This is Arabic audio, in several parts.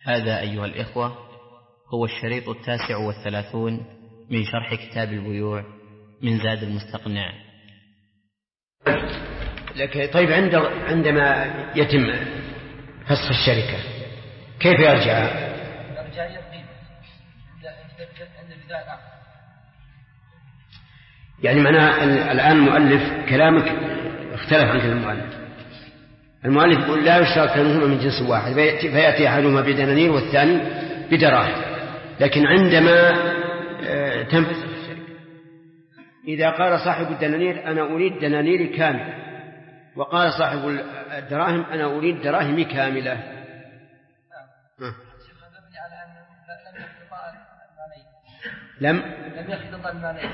هذا أيها الإخوة هو الشريط 39 من شرح كتاب البيوع من زاد المستقنع. لكن طيب عندما يتم فسخ الشركة كيف يرجع؟ يعني معناه الآن المؤلف كلامك اختلف عن المؤلف. المؤلف يقول لا يشترط كونهما من جنس واحد فيأتي أحدهما بدنانير والثاني بدراهم، لكن عندما تنفسخ الشركة إذا قال صاحب الدنانير أنا أريد دنانير كاملة، وقال صاحب الدراهم أنا أريد دراهمي كاملة، لم يخلط المالين،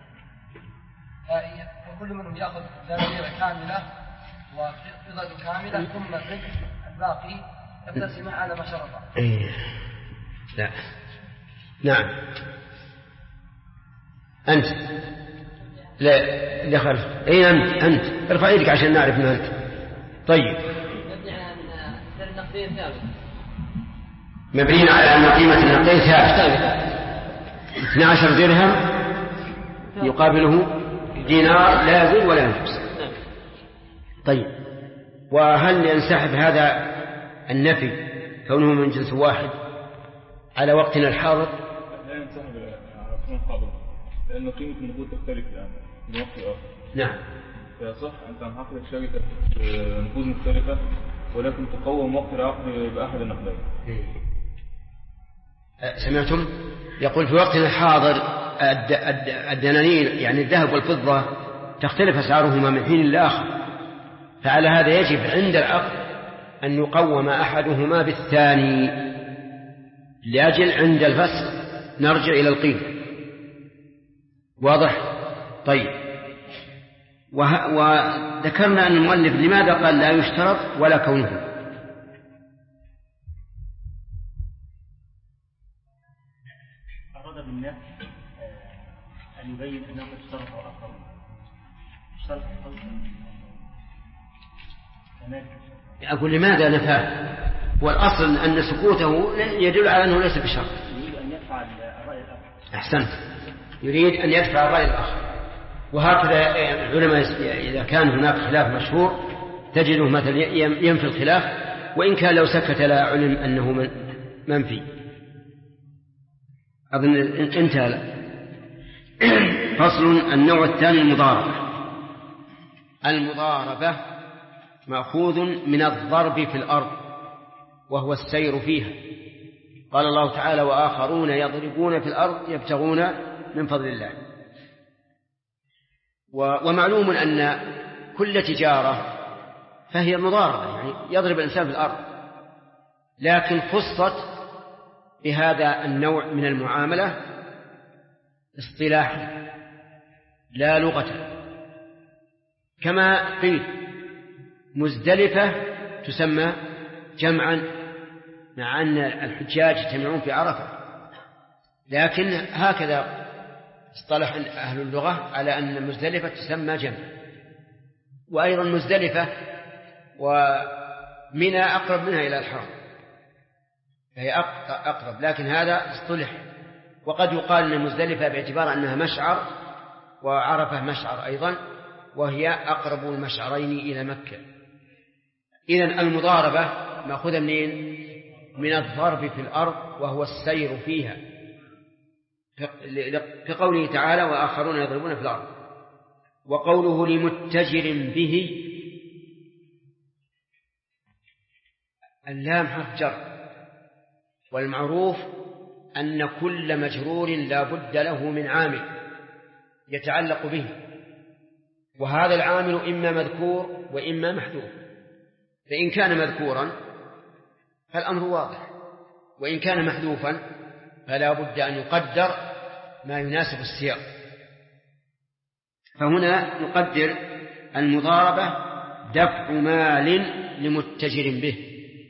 فكل منهم يأخذ دنانير كاملة وفضة كاملة ثم الباقي يقتسم على ما شرط. لا نعم أنت لا خلف أي أنت ارفع يدك عشان نعرف من أنت. طيب مبني على أن قيمة النقدين ثابتة 12 درهم يقابله دينار لا يزيد ولا ينقص. طيب وهل ينسحب هذا النفي كونه من جنس واحد على وقتنا الحاضر؟ لا ينسحب على وقتنا الحاضر لأن قيمة النقود تختلف الآن في وقت آخر. نعم فيصح أن تنعقد الشركة نقود مختلفة ولكن تقوم وقت العقد بأحد النقدين. سمعتم؟ يقول في وقتنا الحاضر الدنانير يعني الذهب والفضة تختلف أسعارهما من حين لآخر، فعلى هذا يجب عند العقد أن يقوم أحدهما بالثاني لأجل عند الفسخ نرجع إلى القيمة. واضح؟ طيب وذكرنا أن المؤلف لماذا قال لا يشترط ولا كونه؟ أراد بالنفس أن يبين أنه اشترط آخر اشترط أقول لماذا نفاه؟ والأصل أن سكوته يدل على أنه ليس بشرط. يريد أن يدفع الرأي الآخر. أحسنت، يريد أن يدفع الرأي الآخر. وهكذا العلماء إذا كان هناك خلاف مشهور تجده مثلا ينفي الخلاف وإن كان لو سكت لا علم أنه منفي. أظن انتهى. فصل. النوع الثاني المضاربة. المضاربة مأخوذ من الضرب في الأرض وهو السير فيها. قال الله تعالى وآخرون يضربون في الأرض يبتغون من فضل الله. ومعلوم أن كل تجارة فهي مضاربة، يعني يضرب الإنسان في الأرض، لكن خصت بهذا النوع من المعاملة اصطلاحا لا لغة، كما قيل مزدلفة تسمى جمعا مع أن الحجاج يجتمعون في عرفة، لكن هكذا اصطلح أهل اللغة على أن مزدلفة تسمى جمع. وأيضا مزدلفة ومنى أقرب منها إلى الحرم فهي أقرب، لكن هذا اصطلح. وقد يقال أن مزدلفة باعتبار أنها مشعر وعرفة مشعر أيضا، وهي أقرب المشعرين إلى مكة. إذن المضاربة مأخوذة من الضرب في الأرض وهو السير فيها، كقوله تعالى وآخرون يضربون في الأرض. وقوله لمتجر به اللام حرف جر، والمعروف أن كل مجرور لا بد له من عامل يتعلق به، وهذا العامل إما مذكور وإما محذوف. فإن كان مذكورا فالأمر واضح، وإن كان محذوفا فلا بد أن يقدر ما يناسب السياق. فهنا نقدر المضاربة دفع مال لمتجر به،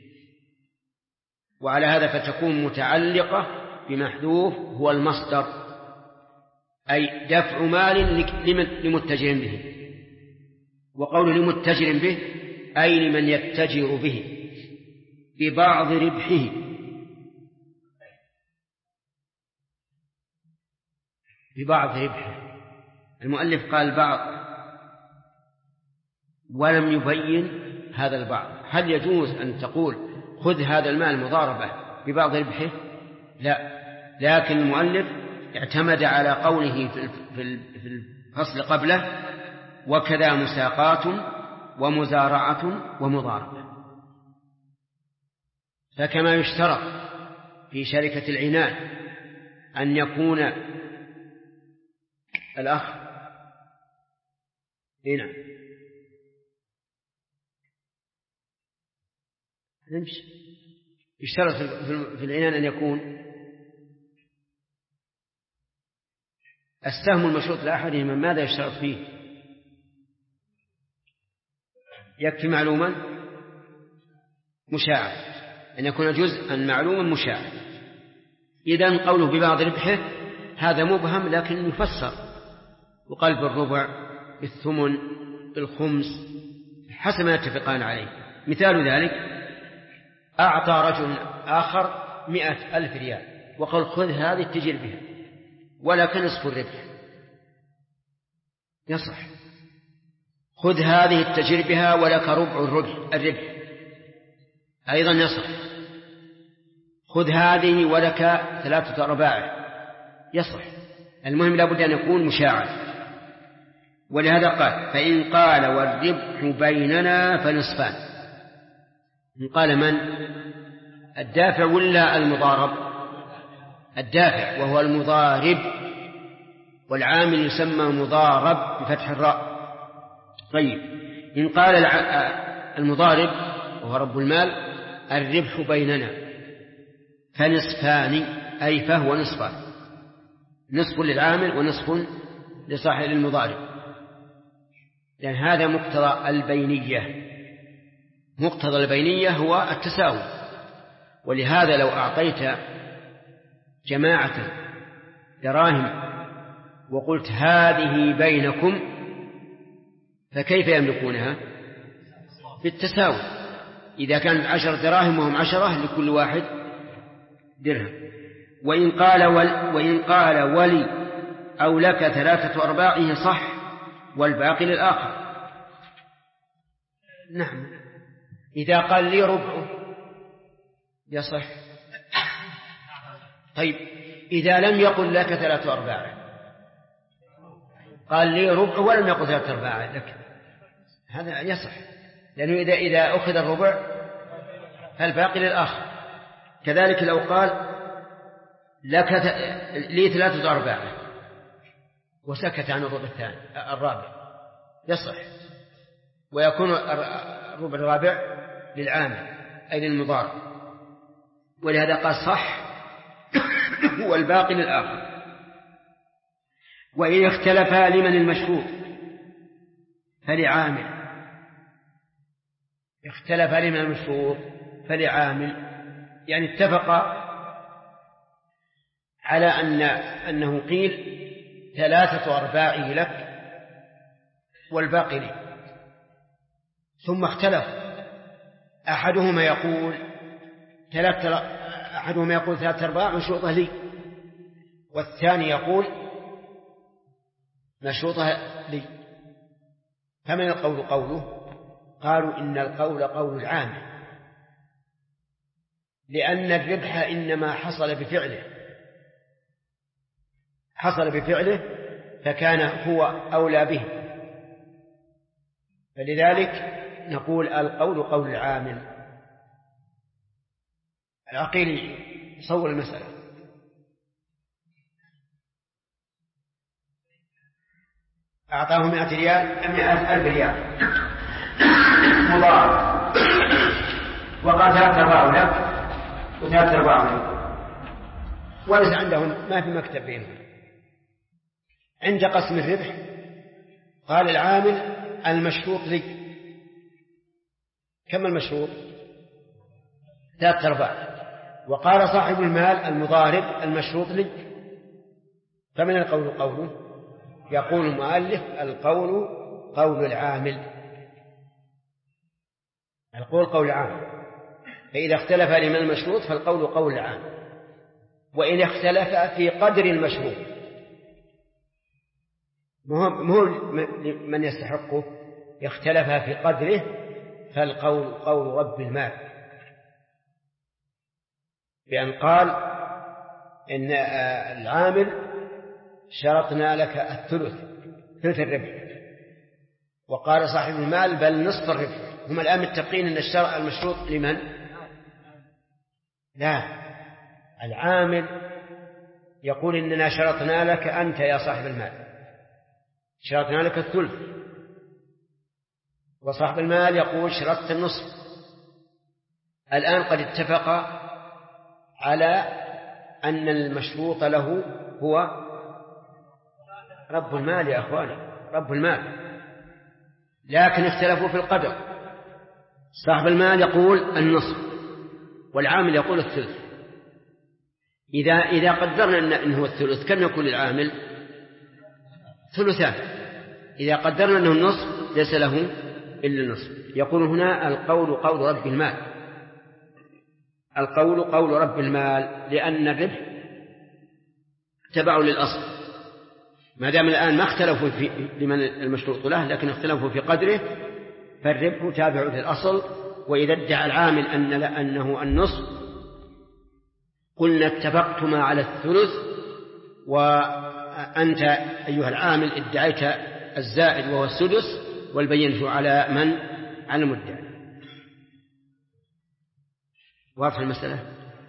وعلى هذا فتكون متعلقة بمحذوف هو المصدر، أي دفع مال لمتجر به. وقول لمتجر به أي لمن يتجر به ببعض ربحه ببعض ربحه. المؤلف قال بعض ولم يبين هذا البعض. هل يجوز أن تقول خذ هذا المال مضاربة ببعض ربحه؟ لا، لكن المؤلف اعتمد على قوله في الفصل قبله وكذا مساقات ومزارعة ومضاربة. فكما يشترط في شركة العنان أن يكون الأخ هنا نمشي، يشترط في العنان أن يكون السهم المشروط لأحدهما. ماذا يشترط فيه؟ يكفي معلوما مشاعا، أن يكون جزءا معلوما مشاعا. إذن قوله ببعض ربحه هذا مبهم، لكن يفسر وقال بالربع بالثمن بالخمس حسب ما يتفقان عليه. مثال ذلك أعطى رجل آخر 100,000 ريال وقال خذ هذه اتجر بها ولك نصف الربح، يصح. خذ هذه اتجر بها ولك ربع الربح أيضا يصح. خذ هذه ولك 3/4 يصح. المهم لابد أن يكون مشاعا. ولهذا قال فإن قال والربح بيننا فنصفان. إن قال من؟ الدافع ولا المضارب؟ الدافع وهو المضارب، والعامل يسمى مضارب بفتح الراء. طيب إن قال المضارب وهو رب المال الربح بيننا فنصفان، أي فهو نصفان، نصف للعامل ونصف لصاحب المضارب، لأن هذا مقتضى البينية. مقتضى البينية هو التساوي. ولهذا لو أعطيت جماعة دراهم وقلت هذه بينكم فكيف يملكونها؟ بالتساوي. إذا كانت 10 دراهم وهم 10 لكل واحد درهم. وإن قال ولي أو لك 3/4 صح والباقي للآخر. نعم. إذا قال لي ربعه يصح. طيب إذا لم يقل لك 3/4 قال لي ربع ولم يقل 3/4 لك، هذا يصح، لأنه إذا أخذ الربع فالباقي للآخر. كذلك لو قال لك لي 3/4 وسكت عن الربع الرابع يصح، ويكون الربع الرابع للعامل أي للمضارب. ولهذا قال صح والباقي للآخر. وإن اختلفا لمن المشروط فلعامل. اختلفا لمن المشروط فلعامل، يعني اتفقا على أنه قيل 3/4 لك والباقي لي، ثم اختلف. أحدهما يقول 3/4 مشروطة لي، والثاني يقول مشروطة لي. فمن القول قوله؟ قالوا إن القول قول العامل، لأن الربح إنما حصل بفعله فكان هو أولى به، فلذلك نقول القول قول العامل. العقيل صور المسألة. أعطاه 100 ريال 100,000 ريال مضارب، وقال 3/4 لك و3/4 لك، وليس عندهم ما في مكتب بينهم. عند قسم الربح قال العامل المشروط لي. كم المشروط؟ 3/4. وقال صاحب المال المضارب المشروط لي. فمن القول قوله؟ يقول المؤلف القول قول العامل. القول قول العامل. فإذا اختلف لمن المشروط فالقول قول العامل. وإن اختلف في قدر المشروط مو من يستحقه، اختلف في قدره، فالقول قول رب المال، بأن قال إن العامل شرطنا لك الثلث، ثلث الربح، وقال صاحب المال بل نصف الربح. هم الآن متفقين أن الشرع المشروط لمن؟ لا، العامل يقول إننا شرطنا لك أنت يا صاحب المال، شرطنا لك الثلث، وصاحب المال يقول شرطت النصف. الآن قد اتفق على أن المشروط له هو رب المال يا أخواني، رب المال، لكن اختلفوا في القدر. صاحب المال يقول النصف والعامل يقول الثلث. إذا قدرنا أنه الثلث كم يكون العامل؟ ثلثان. إذا قدرنا أنه النصف ليس له إلا النصف. يقول هنا القول قول رب المال، القول قول رب المال، لأن الربح تبع للأصل. ما دام الآن ما اختلفوا في لمن المشروط له، لكن اختلفوا في قدره، فالربح تابع للأصل. وإذا ادعى العامل أنه النصف، قلنا اتفقتما على الثلث، وأنت أيها العامل ادعيت الزائد وهو السدس، والبينة على من؟ على المدعي. واضح المسألة؟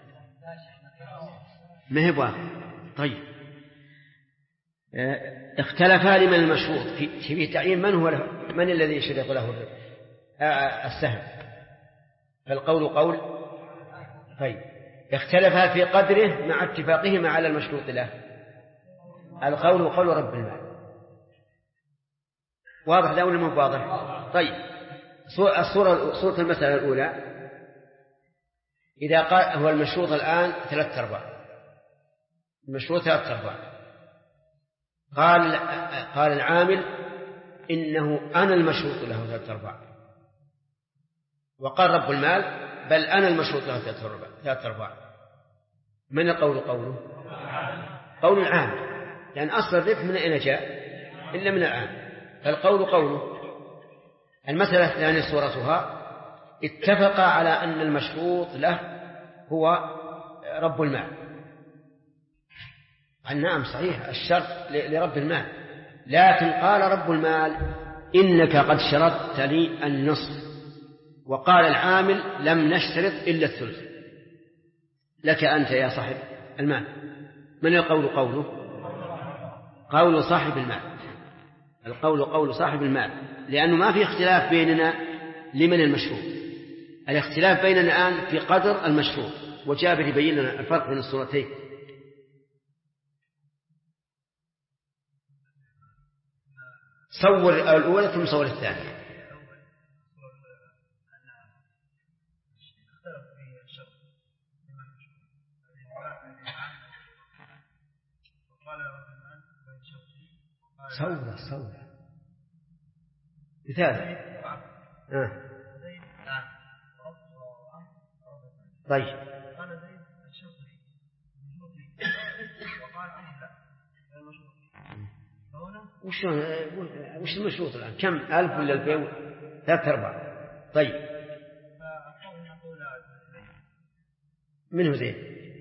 ما هي واضح؟ طيب، اختلفا لمن المشروط في تعيين من الذي يشرط له السهم. فالقول قول. طيب، اختلفا في قدره مع اتفاقهما على المشروط له. القول قول رب المال. واضح ذا ولا مو واضح؟ طيب، صورة المسألة الأولى، إذا قال هو المشروط الآن 3/4، المشروط 3/4، قال العامل إنه أنا المشروط له 3/4، وقال رب المال بل أنا المشروط له 3/4. من القول قوله؟ قول العامل، لأن أصل الربح من أين جاء إلا من العامل، فالقول قوله. المسألة الثانية صورتها، اتفق على أن المشروط له هو رب المال. قال نعم صحيح الشرط لرب المال، لكن قال رب المال إنك قد شرطت لي النصف، وقال العامل لم نشترط إلا الثلث لك أنت يا صاحب المال. من القول قوله؟ قول صاحب المال. القول قول صاحب المال، لأنه ما في اختلاف بيننا لمن المشروط. الاختلاف بيننا الآن في قدر المشروط، وجابر يبين لنا الفرق بين الصورتين. صور الأولى ثم صور الثانية. صور مثال. طيب، وش المشروط الآن؟ كم؟ 1000 ولا 2000؟ 3/4. طيب، منه زين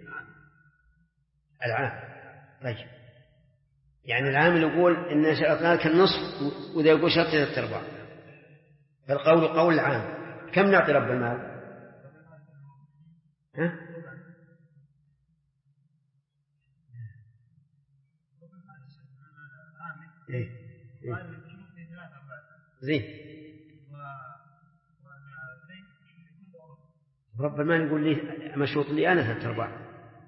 العام. طيب، يعني العامل يقول إن شرطنا لك النصف، وإذا يقول شرط 3/4، فالقول قول العام. كم نعطي رب المال؟ ها؟ إيه؟ زين. رب المال يقول لي مشروط لي أنا 3/4.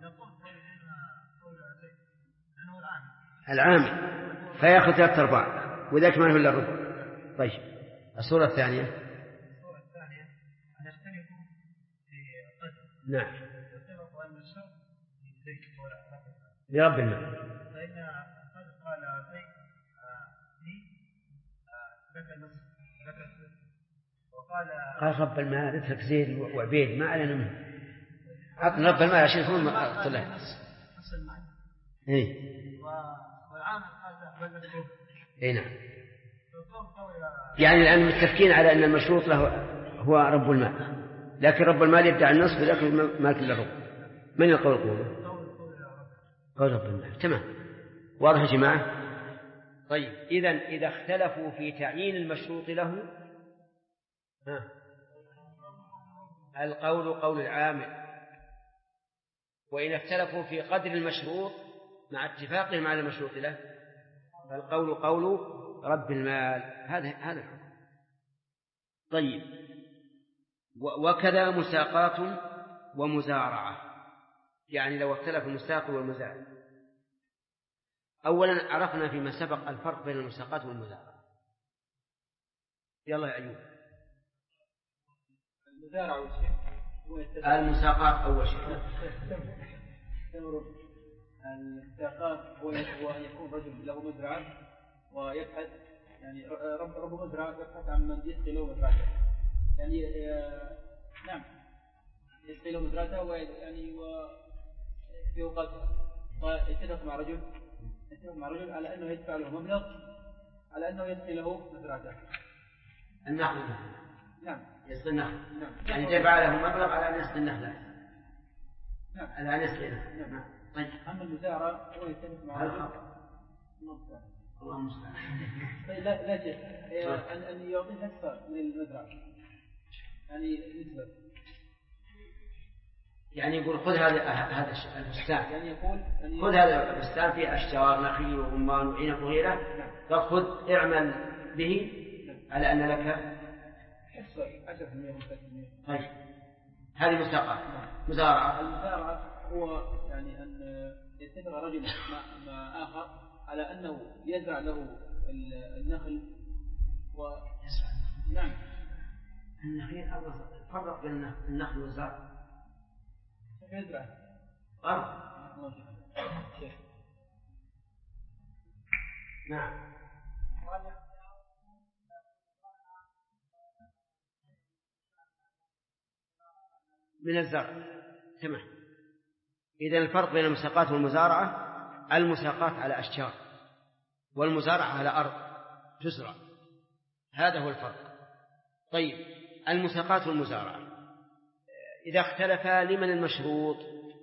العامل فيأخذ 3/4، وذاك ما له إلا الربع. طيب، الصورة الثانية. نعم، لرب المال. قال رب المال اترك زيد وعبيد ما علينا منه، عطنا رب المال عشان يكون طلع. إيه؟ أي نعم. يعني الآن متفقين على أن المشروط له هو رب المال، لكن رب المال يدعي النصف لكن ما كل الرب. من يقول قوله؟ قول رب المال. تمام، واضح يا جماعة؟ طيب، إذا اختلفوا في تعيين المشروط له القول قول العامل، وإن اختلفوا في قدر المشروط مع اتفاقهم على المشروط له فالقول قول رب المال. هذا الحكم. طيب، وكذا مساقات ومزارعة، يعني لو اختلف المساق والمزارع. أولا عرفنا فيما سبق الفرق بين المساقات والمزارعة. يلا يا أيوب. المساقات أول شيء. المساقات هو أن يكون رجل له مزرعة ويبحث، يعني رب مزرعة يبحث عن من يسقي له مزرعته، يعني نعم يسقي له مزرعته ويعني وفي أوقاتها، ويتفق مع رجل على أنه يدفع له مبلغ على أنه يسقي له مزرعته. النخل. نعم. يسقي النخل. نعم. يعني دفع له مبلغ على أن يسقي النخل. نعم. على أن يسقي النخل. نعم. طيب. أما المزارع هو يتفق مع رجل. الله المستعان. لا شيء أن يعطي حصة من المزرعة، يعني نسبة. يعني يقول خذ هذا البستان، يعني يقول خذ هذا البستان فيه أشجار نخيل ورمان وعنب وغيره، فخذ اعمل به على أن لك حصة 10%. طيب، هذه مساقات. مزارعة. المزارعة هو يعني أن يتفق رجل مع آخر على أنه يزرع له النخل نعم. النخيل فرق بين النخل والزرع. يزرع نعم. من الزرع. تمام. إذا الفرق بين المساقات والمزارعة، المساقات على أشجار والمزارعة على أرض تزرع، هذا هو الفرق. طيب، المساقات والمزارعة إذا اختلفا لمن المشروط؟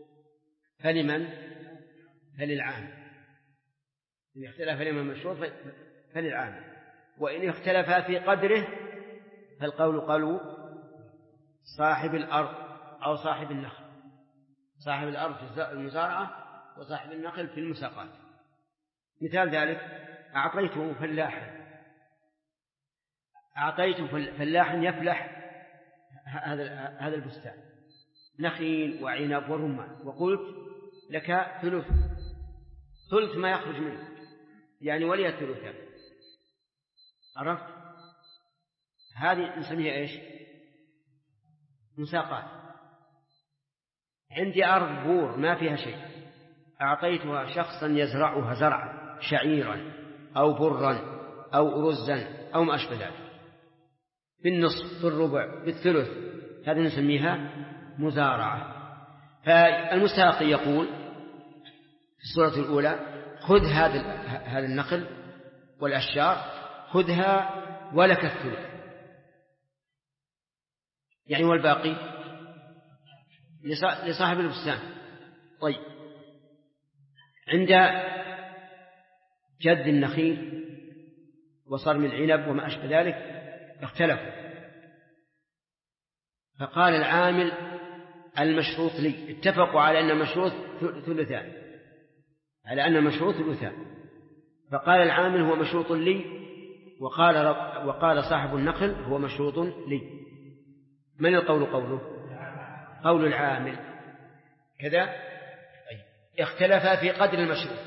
فللعامل. إن اختلف لمن المشروط فللعامل، وإن اختلفا في قدره فالقول قالوا صاحب الأرض أو صاحب النخل. صاحب الأرض في المزارعة وصاحب النخل في المساقات. مثال ذلك: أعطيته فلاحا يفلح هذا البستان نخيل وعنب ورمان، وقلت لك ثلث ما يخرج منه، يعني ولي الثلثان. عرفت؟ هذه نسميها إيش؟ مساقات. عندي أرض بور ما فيها شيء، أعطيتها شخصا يزرعها زرعا، شعيرا أو برا أو أرزا أو ما أشبه ذلك، بالنصف، بالربع، بالثلث، هذه نسميها مزارعة. فالمستاقي يقول في السورة الأولى: خذ هذا النخل والأشجار، خذها ولك الثلث، يعني والباقي لصاحب البستان. طيب، عند جد النخيل وصرم العنب وما أشبه ذلك اختلفوا، فقال العامل: المشروط لي. اتفقوا على أن المشروط ثلثان، فقال العامل: هو مشروط لي، وقال صاحب النخل: هو مشروط لي. من القول قوله؟ قول العامل. كذا اختلفا في قدر المشروط.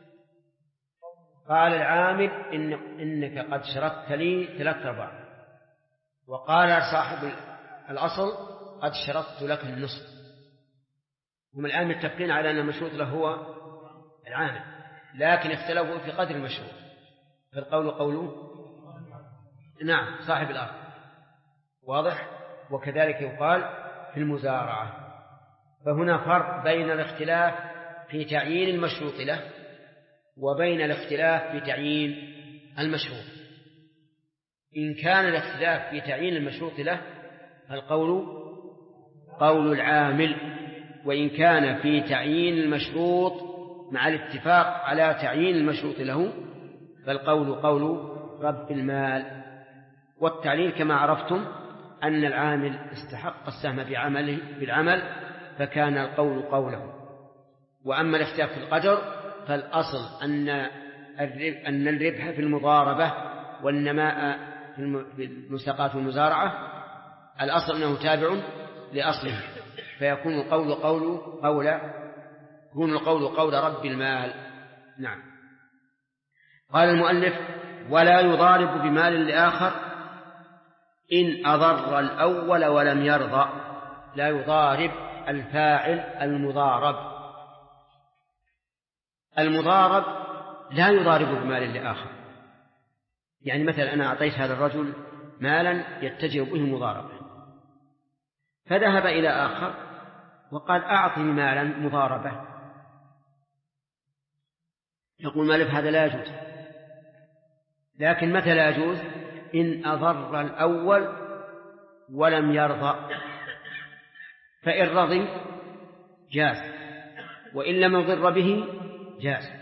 قال العامل: إنك قد شرطت لي 3/4، وقال صاحب الأصل: قد شرطت لك النصف. هم الآن متفقين على أن المشروط له هو العامل، لكن اختلفوا في قدر المشروط، فالقول قوله نعم صاحب الأرض. واضح؟ وكذلك يقال في المزارعة. فهنا فرق بين الاختلاف في تعيين المشروط له وبين الاختلاف في تعيين المشروط. إن كان الاختلاف في تعيين المشروط له فالقول قول العامل، وإن كان في تعيين المشروط مع الاتفاق على تعيين المشروط له فالقول قول رب المال. والتعليل كما عرفتم أن العامل استحق السهم بالعمل فكان القول قوله. وأما الاختلاف في القدر فالأصل أن الربح في المضاربة والنماء في المساقات والمزارعة الأصل أنه تابع لأصله، فيكون القول قول رب المال. نعم. قال المؤلف: ولا يضارب بمال لآخر إن أضر الأول ولم يرضى. لا يضارب الفاعل المضارب لا يضارب بمال لآخر. يعني مثلا أنا أعطيت هذا الرجل مالا يتجه به مضاربة، فذهب إلى آخر وقال: أعطني مالا مضاربة. يقول مالك هذا لا يجوز. لكن متى لا يجوز؟ إن أضر الأول ولم يرضى. فإن رضي جاز، وإن لم يضر به جاز.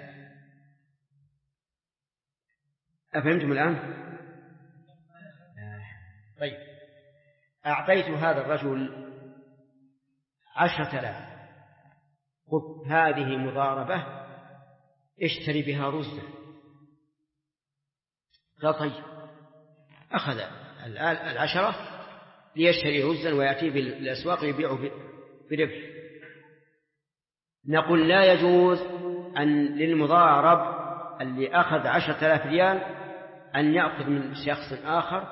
أفهمتم الآن؟ طيب، أعطيت هذا الرجل 10,000، قلت: هذه مضاربة، اشتري بها رزا. قال: طيب. أخذ 10 ليشتري رزا ويأتي بالأسواق ويبيعه بربح. نقول لا يجوز أن للمضارب اللي أخذ 10,000 ريال أن يأخذ من شخص آخر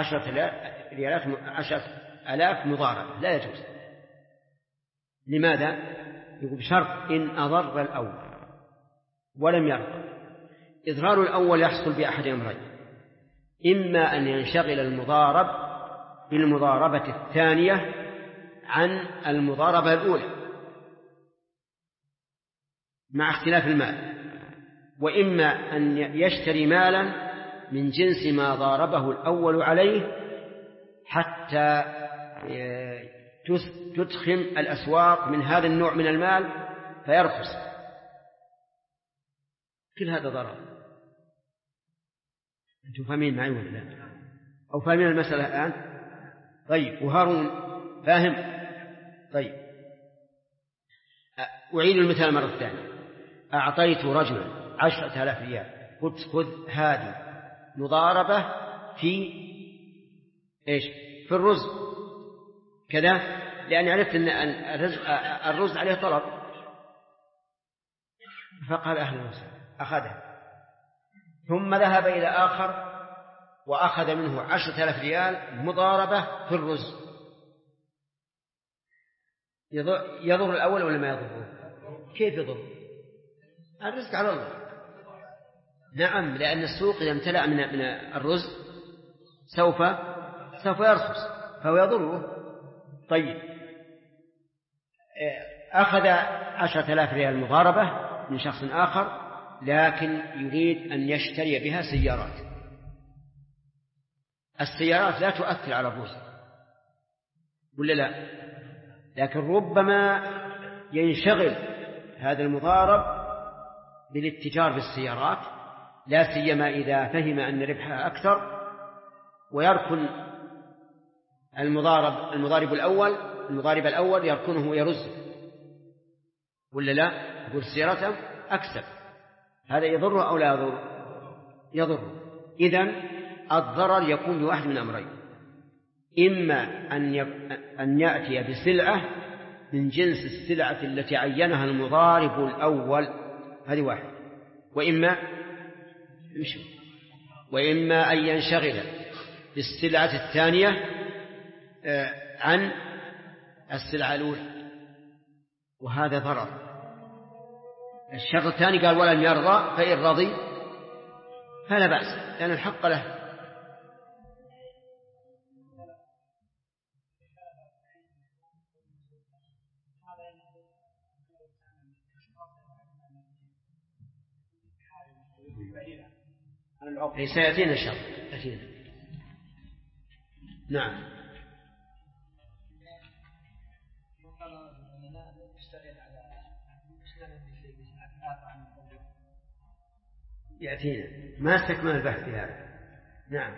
10,000 مضاربة، لا يجوز. لماذا؟ يقول بشرط إن أضر الأول ولم يرضى. إضرار الأول يحصل بأحد أمرين: إما أن ينشغل المضارب بالمضاربة الثانية عن المضاربة الأولى مع اختلاف المال، وإما أن يشتري مالا من جنس ما ضاربه الأول عليه حتى تدخم الأسواق من هذا النوع من المال فيرخص. كل هذا ضرر. أنتم فاهمين معي ولا لا؟ أو فاهمين المسألة الآن؟ طيب، وهارون فاهم؟ طيب، أعيد المثال مرة ثانية. أعطيت رجلا 10,000 ريال، قلت: خذ هذه مضاربة في الرز كذا، لأن عرفت أن الرز عليه طلب. فقال: أهلا وسهلا، أخذها. ثم ذهب إلى آخر وأخذ منه 10,000 ريال مضاربة في الرز. يضر الأول ولا ما يضره؟ كيف يضر؟ الرزق على الله. نعم، لأن السوق إذا امتلأ من الرز سوف يرخص، فهو يضره. طيب، أخذ 10,000 ريال مضاربة من شخص آخر، لكن يريد أن يشتري بها سيارات. السيارات لا تؤثر على الرز ولا لا؟ لكن ربما ينشغل هذا المضارب بالاتجار بالسيارات، لا سيما إذا فهم أن ربحها أكثر، ويركن المضارب الأول يركنه يرز ولا لا؟ يقول السيارات أكسب. هذا يضر أو لا يضر؟ يضر. إذن الضرر يكون بواحد من أمرين: إما أن يأتي بسلعة من جنس السلعة التي عينها المضارب الأول، هذه واحد، وإما أن ينشغل بالسلعة الثانية عن السلعة الأولى، وهذا ضرر. الشرط الثاني قال: ولم يرضى، فإن رضي فلا بأس، لأن الحق له. سيأتينا إن شاء الله يأتينا. نعم. يأتينا ما استكمل البحث في هذا. نعم.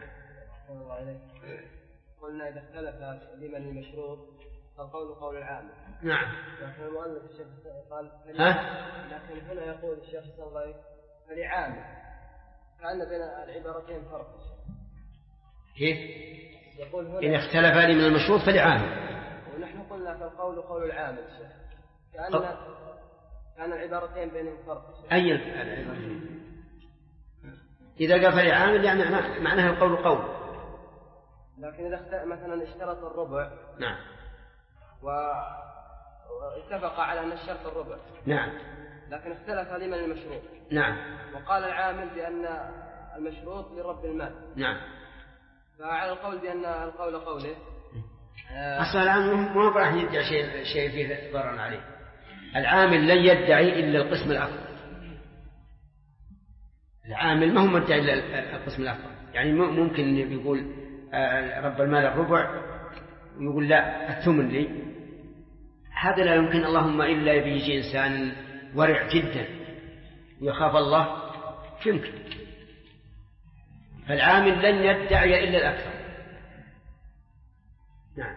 قلنا إذا اختلف لمن المشروط فالقول قول العامل. نعم. لكن المؤلف الشيخ قال لكن هنا يقول الشيخ صلى فلعامل كأن بين العبارتين فرق. كيف؟ يقول هنا إن اختلف لمن المشروط فلعامل. ونحن قلنا فالقول قول العامل الشيخ كأن العبارتين بينهم فرق. أي العبارتين؟ إذا قال فلعامل يعني معناها القول قول. لكن إذا مثلا اشترط الربع. نعم. واتفق على أن الشرط الربع. نعم. لكن اختلف لمن المشروط. نعم. وقال العامل بأن المشروط لرب المال. نعم. فعلى القول بأن القول قوله. أصلا العامل ما راح يدعي شيء فيه ضرر عليه. العامل لن يدعي إلا القسم الأفضل. العامل ما هو مدعي إلا القسم الأفضل. يعني ممكن يقول رب المال الربع ويقول لا الثمن لي. هذا لا يمكن اللهم إلا بيجي إنسان ورع جدا ويخاف الله يمكن. فالعامل لن يدعي إلا الأكثر. نعم.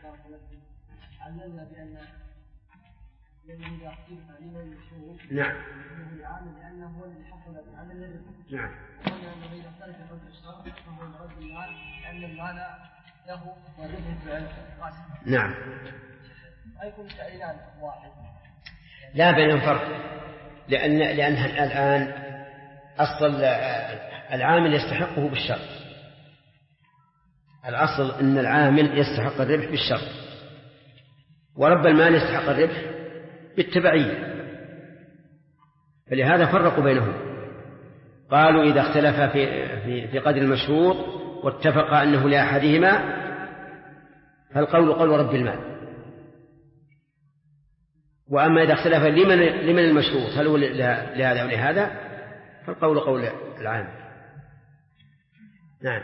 علمنا بأن الذي يحكم علينا المشروع. نعم. العامل لأنه هو الذي حصل على الرزق. نعم. وقلنا أنه إذا اختلف الرد الشرط فهو مرد المال لأن المال له ورده في القاسم. نعم. أيكم تعليلان واحد. لا بينهم فرق لأنها الآن أصل العامل يستحقه بالشرط. الأصل أن العامل يستحق الربح بالشرط ورب المال يستحق الربح بالتبعية. فلهذا فرقوا بينهم. قالوا إذا اختلف في قدر المشروط واتفق أنه لأحدهما فالقول قول رب المال. وأما إذا اختلف لمن المشروط هل هو لهذا أو لهذا فالقول قول العام. نعم.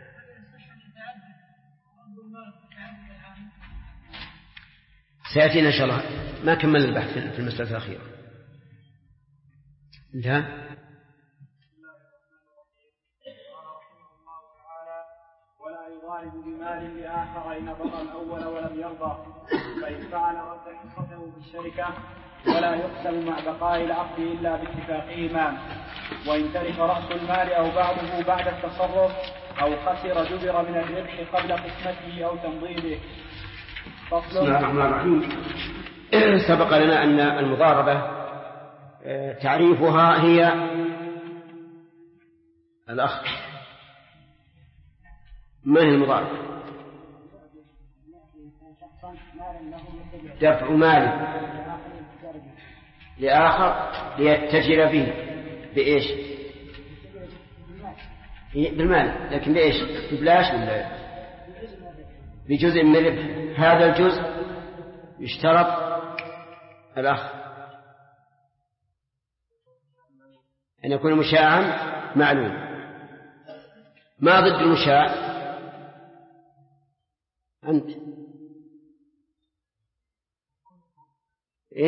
سيأتينا إن شاء الله. ما كمل البحث في المسألة الأخيرة. انتهى. ولا يضارب بمال لآخر إن ضر الأول ولم يرضى فإن فعل رد حصته في الشركة ولا يقسم مع بقاء العقد إلا باتفاقهما. وإن ترك رأس المال أو بعضه بعد التصرف أو خسر جبر من الربح قبل قسمته أو تمضيده. بسم الله الرحمن الرحيم. سبق لنا أن المضاربة تعريفها هي الأخذ. ما هي المضاربة؟ دفع مال لآخر ليتجر به. بإيش؟ بالمال. لكن بإيش؟ ببلاش ولا بجزء من الربح؟ هذا الجزء يشترط الأخذ أن يكون مشاعا معلوم. ما ضد المشاع؟ أنت إيش؟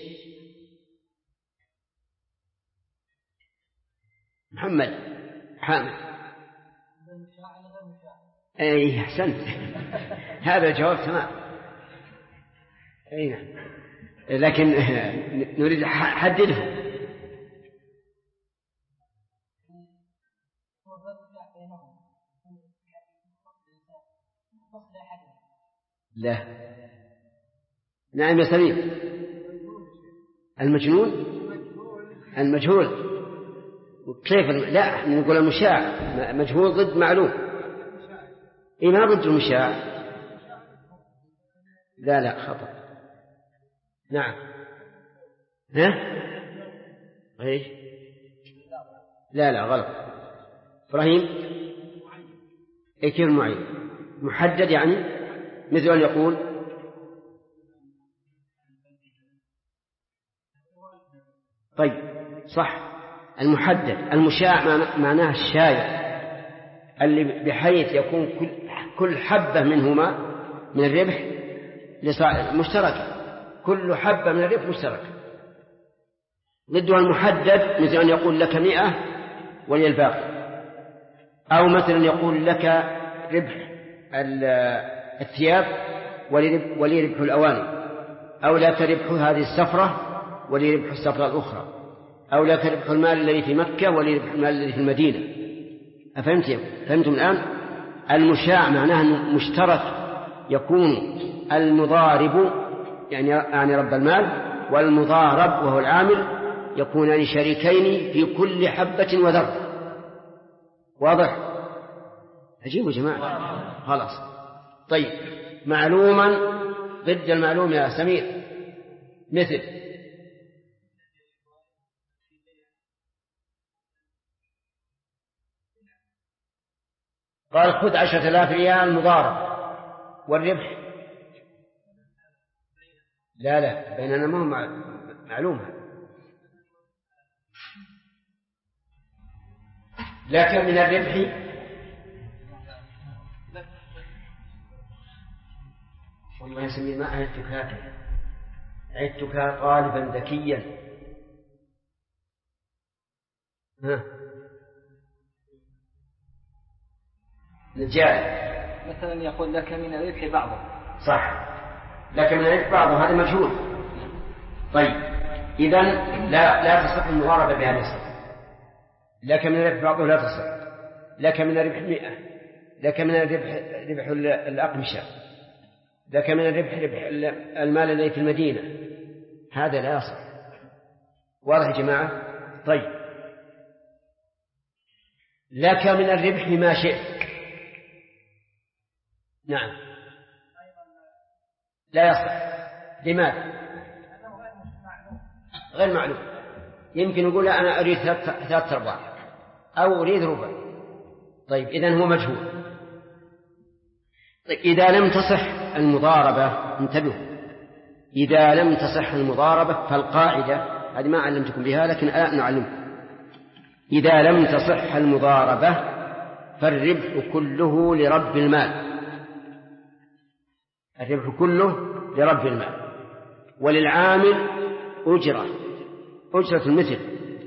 محمد حامد. أي أحسنت. هذا الجواب تمام. أي لكن نريد حدده. لا. نعم يا سليم. المجهول كيف؟ لا نقول المشاع. مجهول ضد معلوم. إيه ما ضد المشاع. لا خطأ. نعم. ها؟ إيه؟ لا غلط. إبراهيم. إيه كيف معين؟ محدد يعني مثل أن يقول طيب صح المحدد. المشاع معناه الشايع، اللي بحيث يكون كل حبة منهما من الربح مشتركة، كل حبة من الربح مشتركة. ضدها المحدد مثل أن يقول لك 100 ولي الباقي، أو مثلا يقول لك ربح الثياب ولي ربح الأواني، أو لك ربح هذه السفرة ولي ربح السفرة الأخرى، أو لك ربح المال الذي في مكة ولي ربح المال الذي في المدينة. فهمتم الآن؟ المشاع معناه مشترك، يكون المضارب يعني رب المال والمضارب وهو العامل يكونان شريكين في كل حبة وذر. واضح؟ عجيب يا جماعة. خلاص. طيب، معلوما ضد المعلوم يا سمير، مثل قال خذ 10,000 ريال مضارب والربح لا بيننا ما هو معلومة، لكن من الربح والله يا سمير ما عدتك طالبا ذكيا. نجاح مثلا يقول لك من الربح بعضه. صح، لكن من الربح بعضه هذا مجهول. طيب، إذن لا تصح المضاربة بهذا الصفة. لك من الربح بعضه لا تصح، لك من الربح 100، لك من الربح الأقمشة، لك من الربح المال الذي في المدينة، هذا لا يصح. واضح يا جماعة؟ طيب، لك من الربح ما شئت، نعم، لا يصح. لماذا؟ غير معلوم. يمكن يقول أنا أريد 3/4 أو أريد ربع. طيب، إذن هو مجهول. طيب، إذا لم تصح المضاربة، انتبهوا، إذا لم تصح المضاربة فالقاعدة هذه ما علمتكم بها لكن الآن نعلمكم. إذا لم تصح المضاربة فالربح كله لرب المال، الربح كله لرب المال، وللعامل أجرة المثل.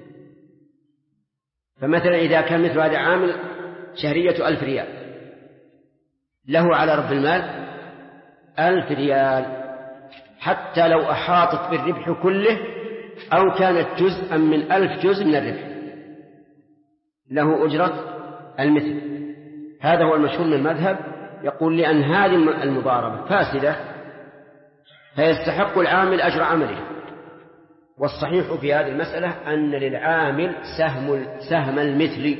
فمثلا إذا كان مثل هذا عامل شهرية 1000 ريال، له على رب المال 1000 ريال، حتى لو أحاطت بالربح كله أو كانت جزءا من 1000 جزء من الربح، له أجرة المثل. هذا هو المشهور من المذهب، يقول لأن هذه المضاربة فاسدة فيستحق العامل أجر عمله. والصحيح في هذه المسألة أن للعامل سهم المثل،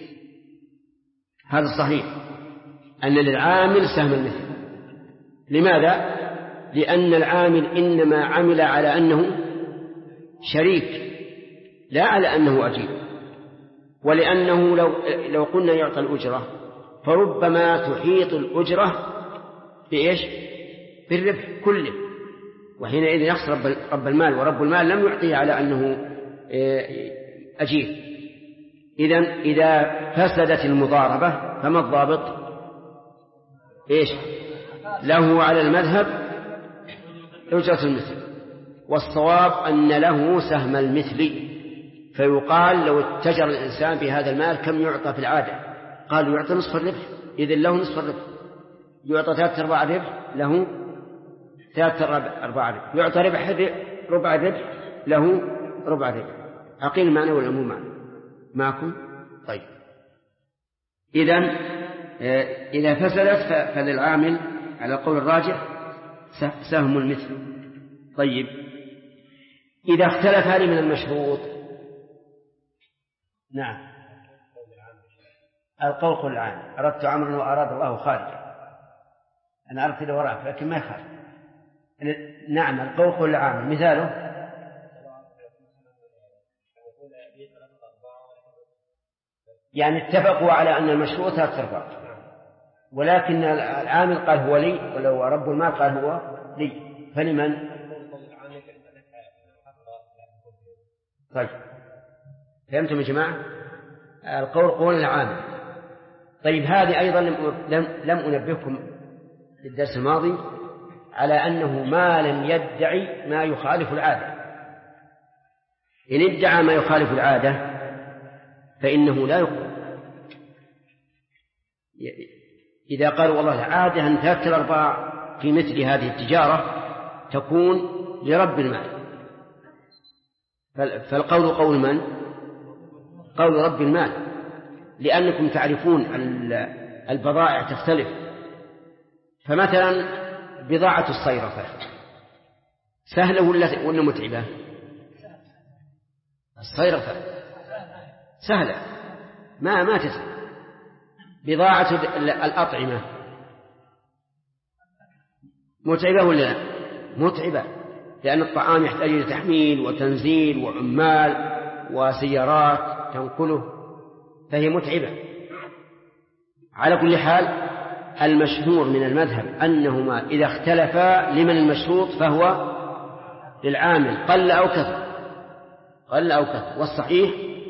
هذا الصحيح، أن للعامل سهم المثل. لماذا؟ لأن العامل إنما عمل على أنه شريك لا على أنه أجير، ولأنه لو قلنا يعطى الأجرة فربما تحيط الأجرة بإيش؟ بالربح كله، وحينئذ يخسر رب المال، ورب المال لم يعطيه على أنه أجير. إذا فسدت المضاربة فما الضابط؟ إيش؟ له على المذهب أجرة المثل، والصواب أن له سهم المثل. فيقال لو اتجر الإنسان بهذا المال كم يعطى في العادة؟ قالوا يعطى نصف الربح، إذن له نصف الربح. يعطى 3/4 الربح، له 3/4 الربح. يعطى ربع الربح، له ربع الربح. عقيل معنى ولا مو معنى؟ معكم؟ طيب، إذا فسدت فللعامل على القول الراجح سهم المثل. طيب، إذا اختلف هذه من المشروط، نعم، القول العام، أردت عمرا وأراد الله خارجا، أنا أردت إلى وراءك لكن ما يخالف. نعم، القول العام مثاله يعني اتفقوا على أن المشروط 3/4، ولكن العامل قال هو لي، ولو رب المال قال هو لي، فلمن؟ طيب، فهمتم يا جماعة؟ القول قول العام. طيب هذه أيضا لم أنبهكم في الدرس الماضي على أنه ما لم يدعي ما يخالف العادة. إن ادعى ما يخالف العادة فإنه لا يقبل. إذا قالوا والله العادة أن 3/4 في مثل هذه التجارة تكون لرب المال، فالقول قول من؟ قول رب المال، لأنكم تعرفون البضائع تختلف. فمثلا بضاعة الصيرفة سهلة ولا متعبة؟ الصيرفة سهلة ما تسهل. بضاعة الأطعمة متعبة ولا لا؟ متعبة، لأن الطعام يحتاج إلى تحميل وتنزيل وعمال وسيارات تنقله، فهي متعبة. على كل حال المشهور من المذهب أنهما إذا اختلفا لمن المشروط فهو للعامل قل أو كثر، والصحيح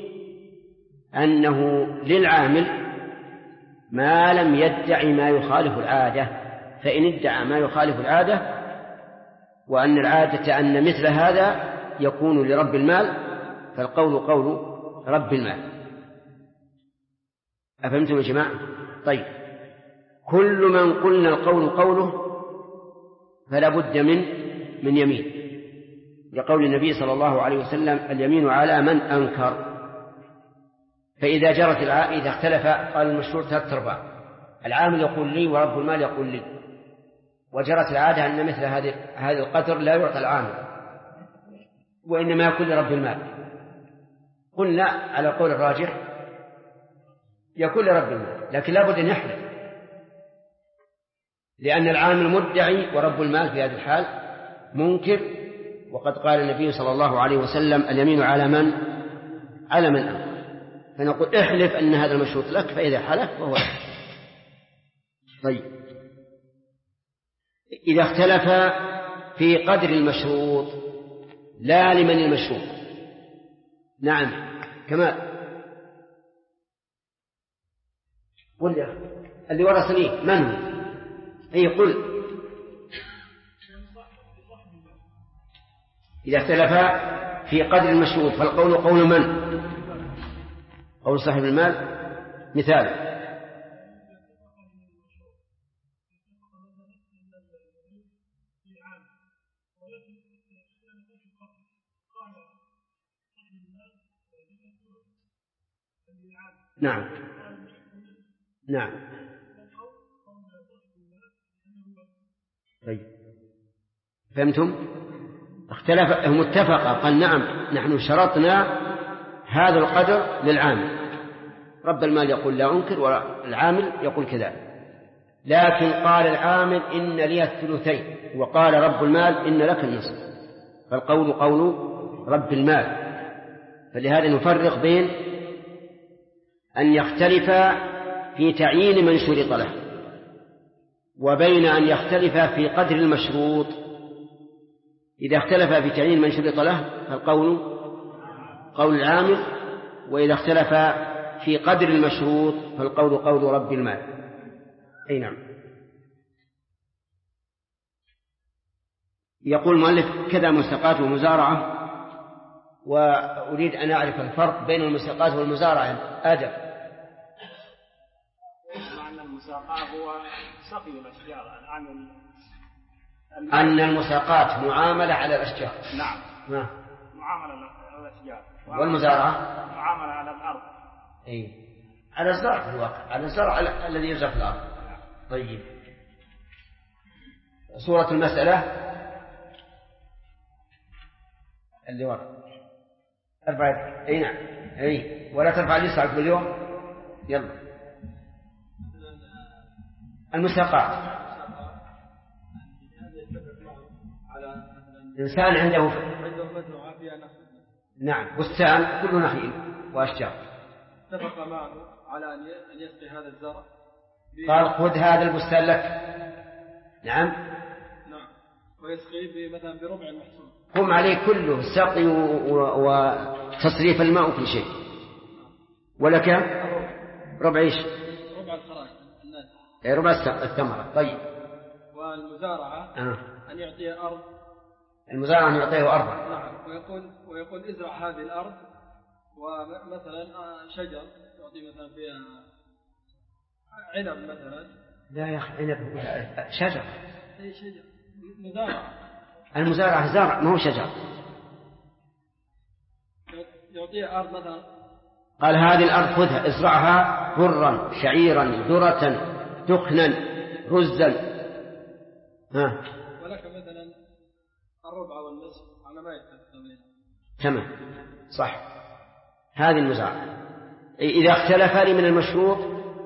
أنه للعامل ما لم يدعي ما يخالف العادة. فإن ادعى ما يخالف العادة وأن العادة أن مثل هذا يكون لرب المال فالقول قول رب المال. أفهمتم يا جماعة؟ طيب، كل من قلنا القول قوله فلا بد من يمين، لقول النبي صلى الله عليه وسلم اليمين على من أنكر. فإذا جرت إذا اختلف قال المشهور 3/4، العامل يقول لي ورب المال يقول لي، وجرت العادة أن مثل هذه القدر لا يعطى العامل وإنما يكون لرب المال، قلنا على القول الراجح يكون لرب المال، لكن لا بد أن يحلف، لأن العامل مدعي ورب المال في هذه الحال منكر. وقد قال النبي صلى الله عليه وسلم اليمين على من أنكر، فنقول احلف أن هذا المشروط لك، فإذا حلف فهو لك. طيب، إذا اختلف في قدر المشروط لا لمن المشروط. نعم كمال، قل يا اللي ورثني من هو؟ أي قل. إذا اختلف في قدر المشروط فالقول قول من؟ قول صاحب المال. مثال: نعم طيب، فهمتم؟ اختلف، هم اتفقا، قال نعم نحن شرطنا هذا القدر للعامل، رب المال يقول لا أنكر والعامل يقول كذا، لكن قال العامل إن لي الثلثين وقال رب المال إن لك النصف، فالقول قول رب المال. فلهذا نفرق بين أن يختلف في تعيين من شرط له وبين أن يختلف في قدر المشروط. إذا اختلف في تعيين من شرط له فالقول قول العامل، وإذا اختلف في قدر المشروط فالقول قول رب المال. أي نعم. يقول المؤلف كذا مساقات ومزارعة، وأريد أن أعرف الفرق بين المساقات والمزارعة. آدم. معنى المساقات هو سقي الأشجار، أن المساقات معاملة على الأشجار. نعم. معاملة على الأشجار. والمزارعة معاملة على الأرض. أي، على الزرع في الواقع، على الزرع الذي يزرع في الأرض. طيب، صورة المسألة اللي وراء أربعة. أي نعم. أي، ولا ترفع اليسرى كل يوم. يلا، المساقات. الإنسان عنده مزرعة فيها نخل، نعم، بستان كله نخيل وأشجار، اتفق معه على أن يسقي هذا الزرع، قال خذ هذا البستان لك. نعم، ويسقيه مثلا بربع المحصول، قم عليه كله السقي وتصريف الماء وكل شيء. ولك ربع إيش؟ ربع الخراج ربع الثمرة. طيب. والمزارعة أن يعطي أرض، المزارعة أن يعطيه أرضا. نعم. ويقول ازرع هذه الأرض، ومثلا شجر يعطي مثلا فيها عنب مثلا. لا يا أخي عنب شجر. أي شجر. مزارعة. المزارعة زرع ما هو شجر. يعطيه أرض مثلا. قال هذه الأرض خذها ازرعها برا شعيرا ذرة دخنا رزا. ولك مثلا الربع والنصف على ما يتفق. تمام صح. هذه المزارعة. إذا اختلف لي من المشروط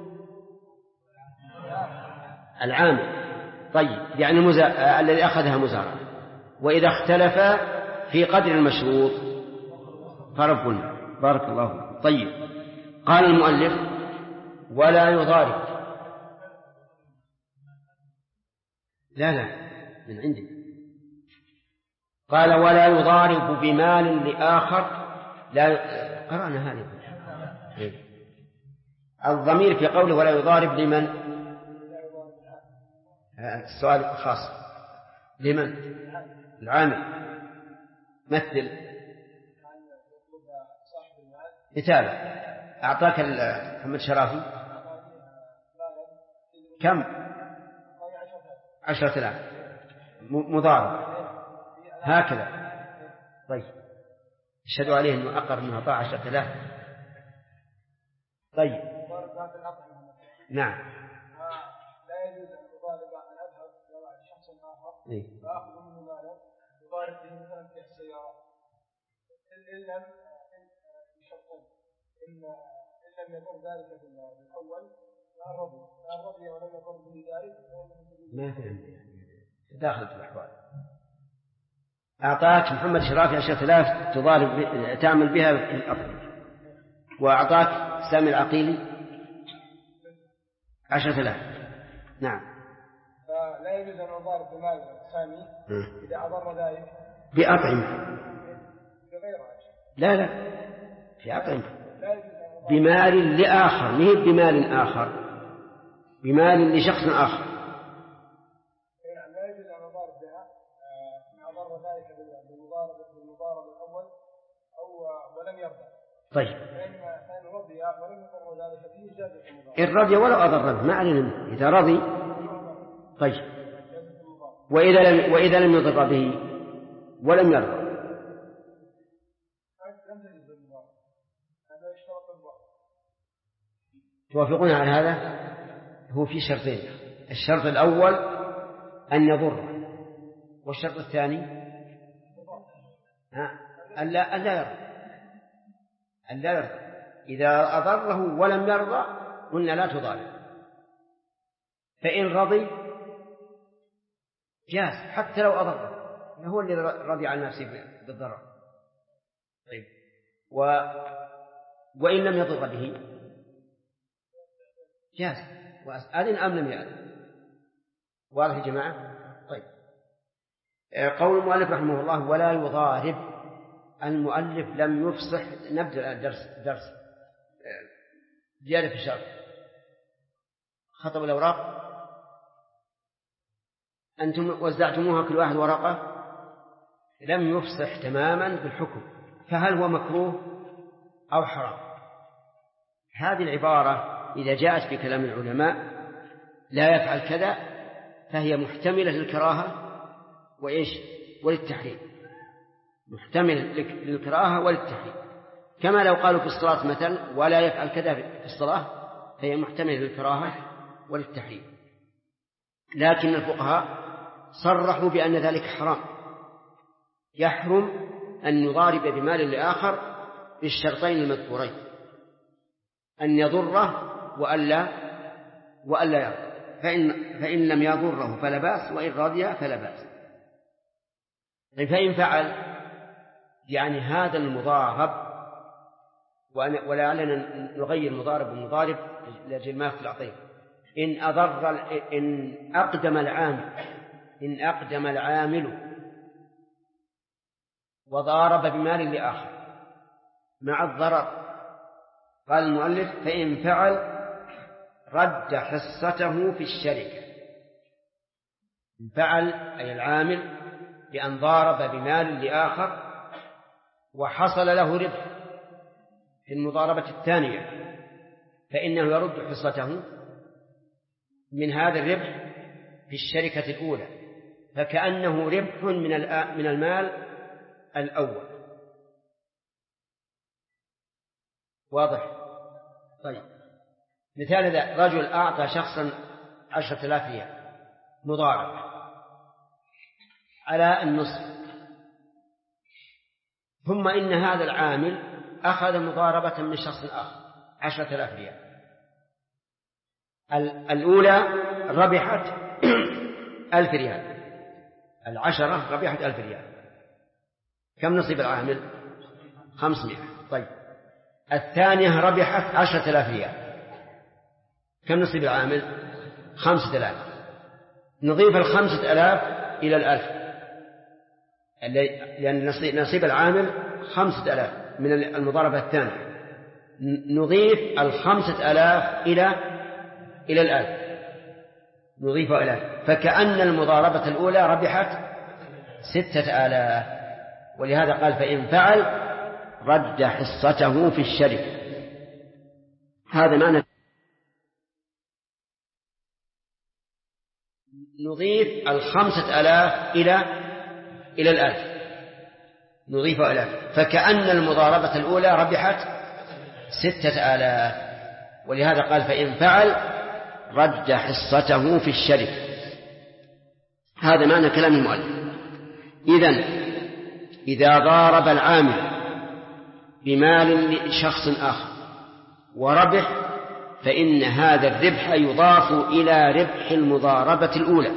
العام. طيب يعني الذي أخذها مزارعة. وإذا اختلف في قدر المشروط فربنا. بارك الله فيك. طيب. قال المؤلف ولا يضارب. لا من عندي. قال ولا يضارب بمال لآخر. لا قرأنا هذه. الضمير في قوله ولا يضارب لمن؟ السؤال خاص لمن؟ العامل. مثل مثال أعطاك محمد شرافي كم؟ 10,000 مضارب هكذا. طيب اشهدوا عليه أنه أقر من أعطاه 10,000. طيب نعم. لا يجوز أن يضارب أن أذهب إلى شخص آخر فأخذ منه مالا يضارب به مثلا في السيارة إن لم يشرطن إن لم يضر ذلك بالأول فالرضي ولم يضر به ذلك ما فهم داخل في الأحوال. أعطاك محمد شرافي 10,000 تضارب تعمل بها في الأطعمة، وأعطاك سامي العقيلي 10,000. نعم. فلا يجوز أن أضارب بمال سامي إذا أضر ذلك بأطعمة. بغيرها. لا في أطعمة بمال لآخر، مهي بمال آخر، بمال لشخص آخر. لا يجوز أن أضارب بها إن أضر ذلك بالمضارب الأول أو ولم يرضى. طيب. فإن رضي ولم يضر ذلك فيه جازة المضارب. إن رضي ولو أضر ما علينا منه. إذا رضي طيب. وإذا لم يضر به ولم يرضى توافقون على هذا؟ هو في شرطين. الشرط الأول أن يضر، والشرط الثاني أن لا يرضى. إذا أضره ولم يرضى قلنا لا تضارب. فإن رضي جاز حتى لو أضره، هو اللي رضي عن نفسه بالضرر. طيب. وإن لم يضر به جاز، وأذن أم لم يأذن. واضح يا جماعة؟ طيب. قول المؤلف رحمه الله ولا يضارب. المؤلف لم يفصح. نبدأ الدرس زيادة في الشرط. خطب الأوراق أنتم وزعتموها كل واحد ورقة. لم يفصح تماما بالحكم، فهل هو مكروه أو حرام؟ هذه العبارة إذا جاءت في كلام العلماء لا يفعل كذا فهي محتملة للكراهة وللتحريم. محتمل للكراهة وللتحريم. كما لو قالوا في الصلاة مثلا ولا يفعل كذا في الصلاة فهي محتملة للكراهة وللتحريم. لكن الفقهاء صرحوا بأن ذلك حرام. يحرم أن يضارب بمال لآخر بالشرطين المذكورين، أن يضره وألا يضر. فإن لم يضره فلا بأس، وإن رضي فلا بأس. فإن فعل يعني هذا المضارب، ولعلنا نغير مضارب ومضارب لأجل ما في العطية. إن أقدم العامل وضارب بمال لآخر مع الضرر قال المؤلف فإن فعل رد حصته في الشركة. إن فعل أي العامل بأن ضارب بمال لآخر وحصل له ربح في المضاربة الثانية فإنه يرد حصته من هذا الربح في الشركة الأولى، فكأنه ربح من المال الأول. واضح؟ طيب، مثال ذا: رجل أعطى شخصا 10,000 ريال مضارب على النصف، ثم إن هذا العامل أخذ مضاربة من شخص آخر 10,000 ريال. الأولى ربحت 1,000 ريال، 10 ربحت 1,000 ريال. كم نصيب العامل؟ 500. طيب، الثانية ربحت 10,000 ريال، كم نصيب العامل؟ 5,000. نضيف 5,000 إلى 1,000 لأن نصيب العامل 5,000 من المضاربة الثانية، نضيف 5,000 إلى 1,000، نضيف إلى، فكأن المضاربة الأولى ربحت 6,000. ولهذا قال فإن فعل رد حصته في الشركة. هذا معنى نضيف 5,000 إلى 1,000، نضيف إلى، فكأن المضاربة الأولى ربحت 6,000. ولهذا قال فإن فعل رد حصته في الشركة. هذا معنى كلام المؤلف. إذا ضارب العامل بمال لشخص آخر وربح فإن هذا الربح يضاف إلى ربح المضاربة الأولى.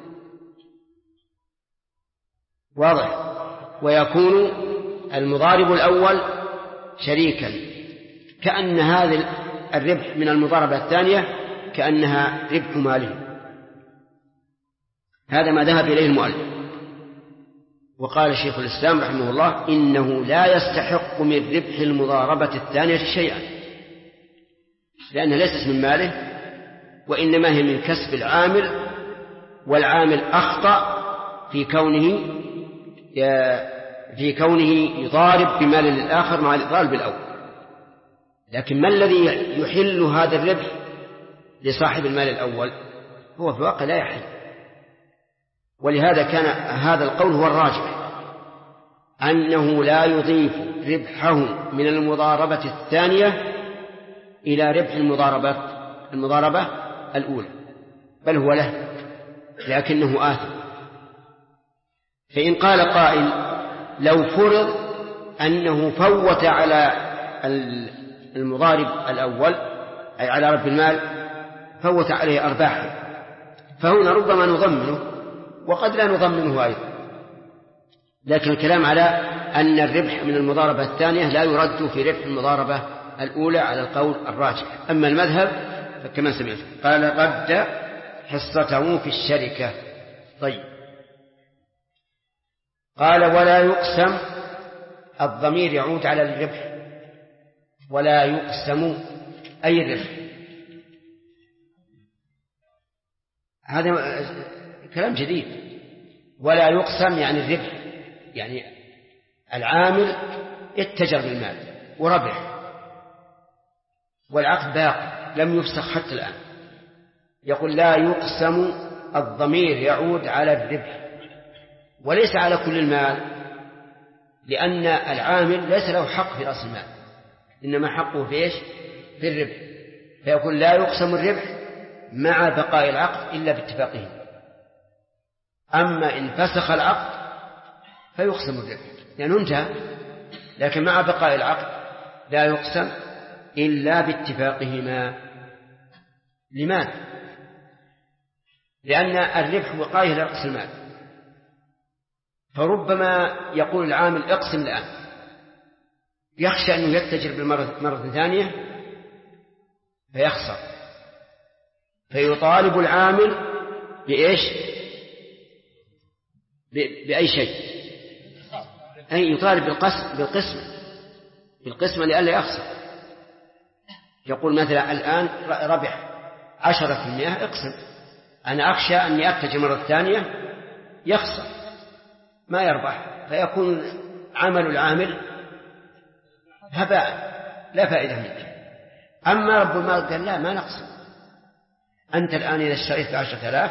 واضح؟ ويكون المضارب الأول شريكا، كأن هذا الربح من المضاربة الثانية كأنها ربح ماله. هذا ما ذهب إليه المؤلف. وقال شيخ الإسلام رحمه الله إنه لا يستحق من ربح المضاربة الثانية شيئا، لأنها ليست من ماله، وإنما هي من كسب العامل، والعامل أخطأ في كونه يضارب بمال للآخر مع الإضرار بالأول. لكن ما الذي يحل هذا الربح لصاحب المال الأول؟ هو في الواقع لا يحل. ولهذا كان هذا القول هو الراجح، أنه لا يضيف ربحه من المضاربة الثانية إلى ربح المضاربة الأولى، بل هو له، لكنه آثم. فإن قال قائل لو فرض أنه فوت على المضارب الأول أي على رب المال، فوت عليه أرباحه، فهنا ربما نضمنه وقد لا نضمنه أيضا. لكن الكلام على أن الربح من المضاربة الثانية لا يرد في ربح المضاربة الأولى على القول الراجح. أما المذهب فكما سمعت قال رد حصته في الشركة. طيب، قال ولا يقسم، الضمير يعود على الربح، ولا يقسم أي الربح. هذا كلام جديد. ولا يقسم يعني الربح، يعني العامل اتجر بالمال وربح والعقد باق لم يفسخ حتى الآن. يقول لا يقسم، الضمير يعود على الربح وليس على كل المال، لأن العامل ليس له حق في رأس المال، إنما حقه في إيش؟ في الربح. فيقول لا يقسم الربح مع بقاء العقد إلا باتفاقه. أما إن فسخ العقد فيقسم الربح لأنه انتهى، لكن مع بقاء العقد لا يقسم إلا باتفاقهما. لماذا؟ لأن الربح وقاية لرأس المال، فربما يقول العامل اقسم الآن، يخشى أنه يتجر مرة ثانية فيخسر، فيطالب العامل بإيش؟ بأي شيء، أي يطالب بالقسم لئلا يخسر. يقول مثلا الآن ربح 10%، اقسم، أنا أخشى أني أتجه مرة ثانية يخسر ما يربح، فيكون عمل العامل هباء لا فائدة منه. أما رب المال قال لا، ما نقسم، أنت الآن إذا اشتريت ب10,000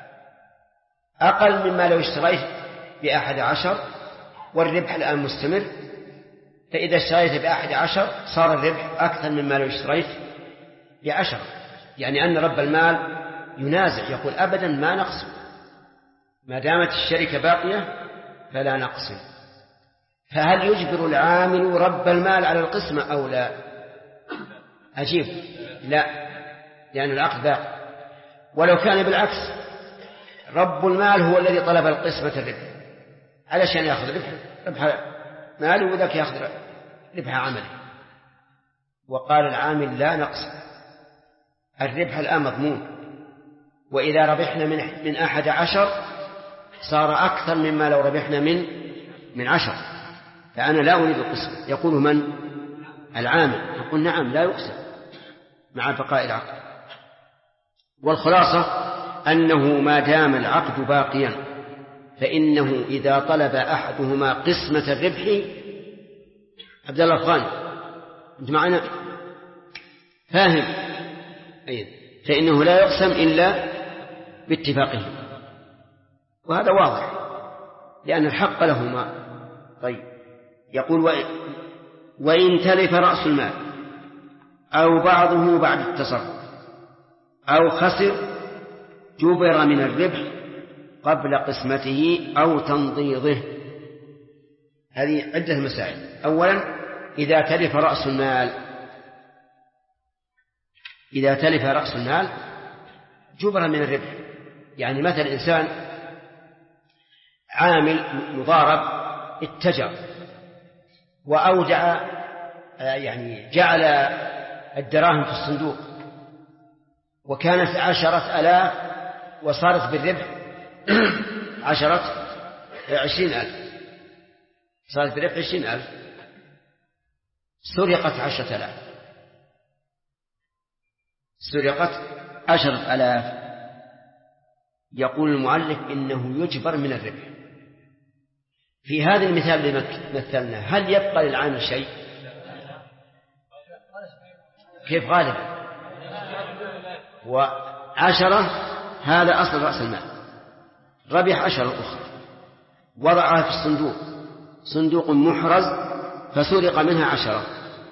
أقل مما لو اشتريت ب11 والربح الآن مستمر، فإذا اشتريت ب11 صار الربح أكثر مما لو اشتريت ب10. يعني أن رب المال ينازع، يقول أبدا ما نقسم، ما دامت الشركة باقية فلا نقسم. فهل يجبر العامل رب المال على القسمة أو لا؟ أجيب لا، لأن العقد باقي. ولو كان بالعكس، رب المال هو الذي طلب القسمة الربح علشان يأخذ ربح ماله وذاك يأخذ ربح عمله، وقال العامل لا نقسم، الربح الآن مضمون، وإذا ربحنا من 11 صار أكثر مما لو ربحنا من 10، فأنا لا أريد القسم. يقول من؟ العامل. يقول نعم لا يقسم مع بقاء العقد. والخلاصة أنه ما دام العقد باقيا فإنه إذا طلب أحدهما قسمة الربح، عبد الله الأفغاني أنت معنا فاهم؟ فإنه لا يقسم إلا باتفاقه، وهذا واضح لأن الحق لهما. طيب يقول وإن تلف رأس المال أو بعضه بعد التصرف أو خسر جبر من الربح قبل قسمته أو تنضيضه. هذه عدة مسائل. أولا إذا تلف رأس المال جبر من الربح. يعني مثلا إنسان عامل مضارب اتجر وأودع، يعني جعل الدراهم في الصندوق وكانت 10,000 وصارت بالربح 20,000، صارت بالربح 20,000، سرقت 10,000، سرقت 10,000. يقول المؤلف إنه يجبر من الربح. في هذا المثال اللي مثلنا هل يبقى للعامل شيء؟ كيف غالبا؟ 10 هذا أصل رأس المال، ربح 10 أخرى، وضعها في الصندوق، صندوق محرز، فسرق منها 10.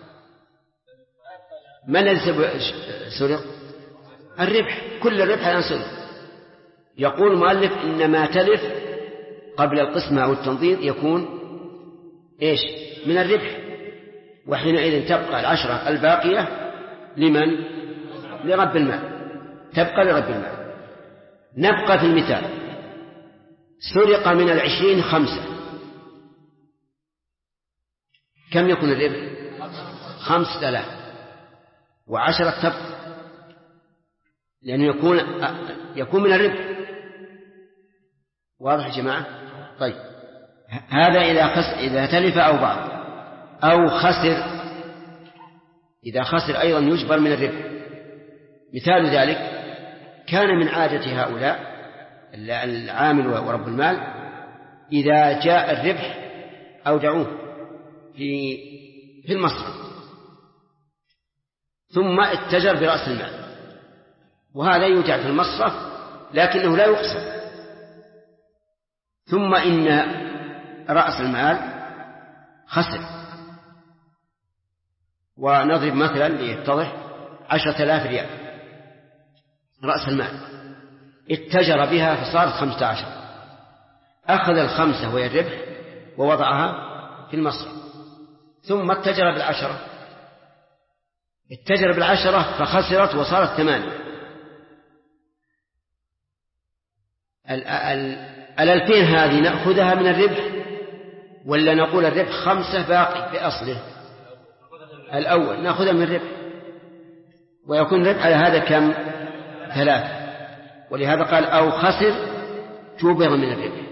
من الذي سرق؟ الربح، كل الربح الآن سرق. يقول المؤلف إنما تلف قبل القسمة أو التنضيد يكون إيش؟ من الربح، وحينئذ تبقى 10 الباقية لمن؟ لرب المال، تبقى لرب المال. نبقى في المثال، سرق من 20 5، كم يكون الربح؟ 5,000، و10 تبقى، لأنه يكون من الربح. واضح يا جماعة؟ طيب هذا إذا تلف أو بعض أو خسر. إذا خسر أيضا يجبر من الربح. مثال ذلك كان من عادة هؤلاء العامل ورب المال إذا جاء الربح أودعوه في المصرف ثم اتجر برأس المال، وهذا يودع في المصرف لكنه لا يقسم. ثم إن رأس المال خسر، ونضرب مثلا ليتضح 10,000 ريال رأس المال، اتجر بها فصارت 15، أخذ 5 وهي الربح ووضعها في المصرف، ثم اتجر ب10، اتجر ب10 فخسرت وصارت 8. 2,000 هذه نأخذها من الربح ولا نقول الربح 5 باقي بأصله؟ الأول نأخذها من الربح، ويكون الربح على هذا كم؟ 3. ولهذا قال أو خسر جبر من الربح.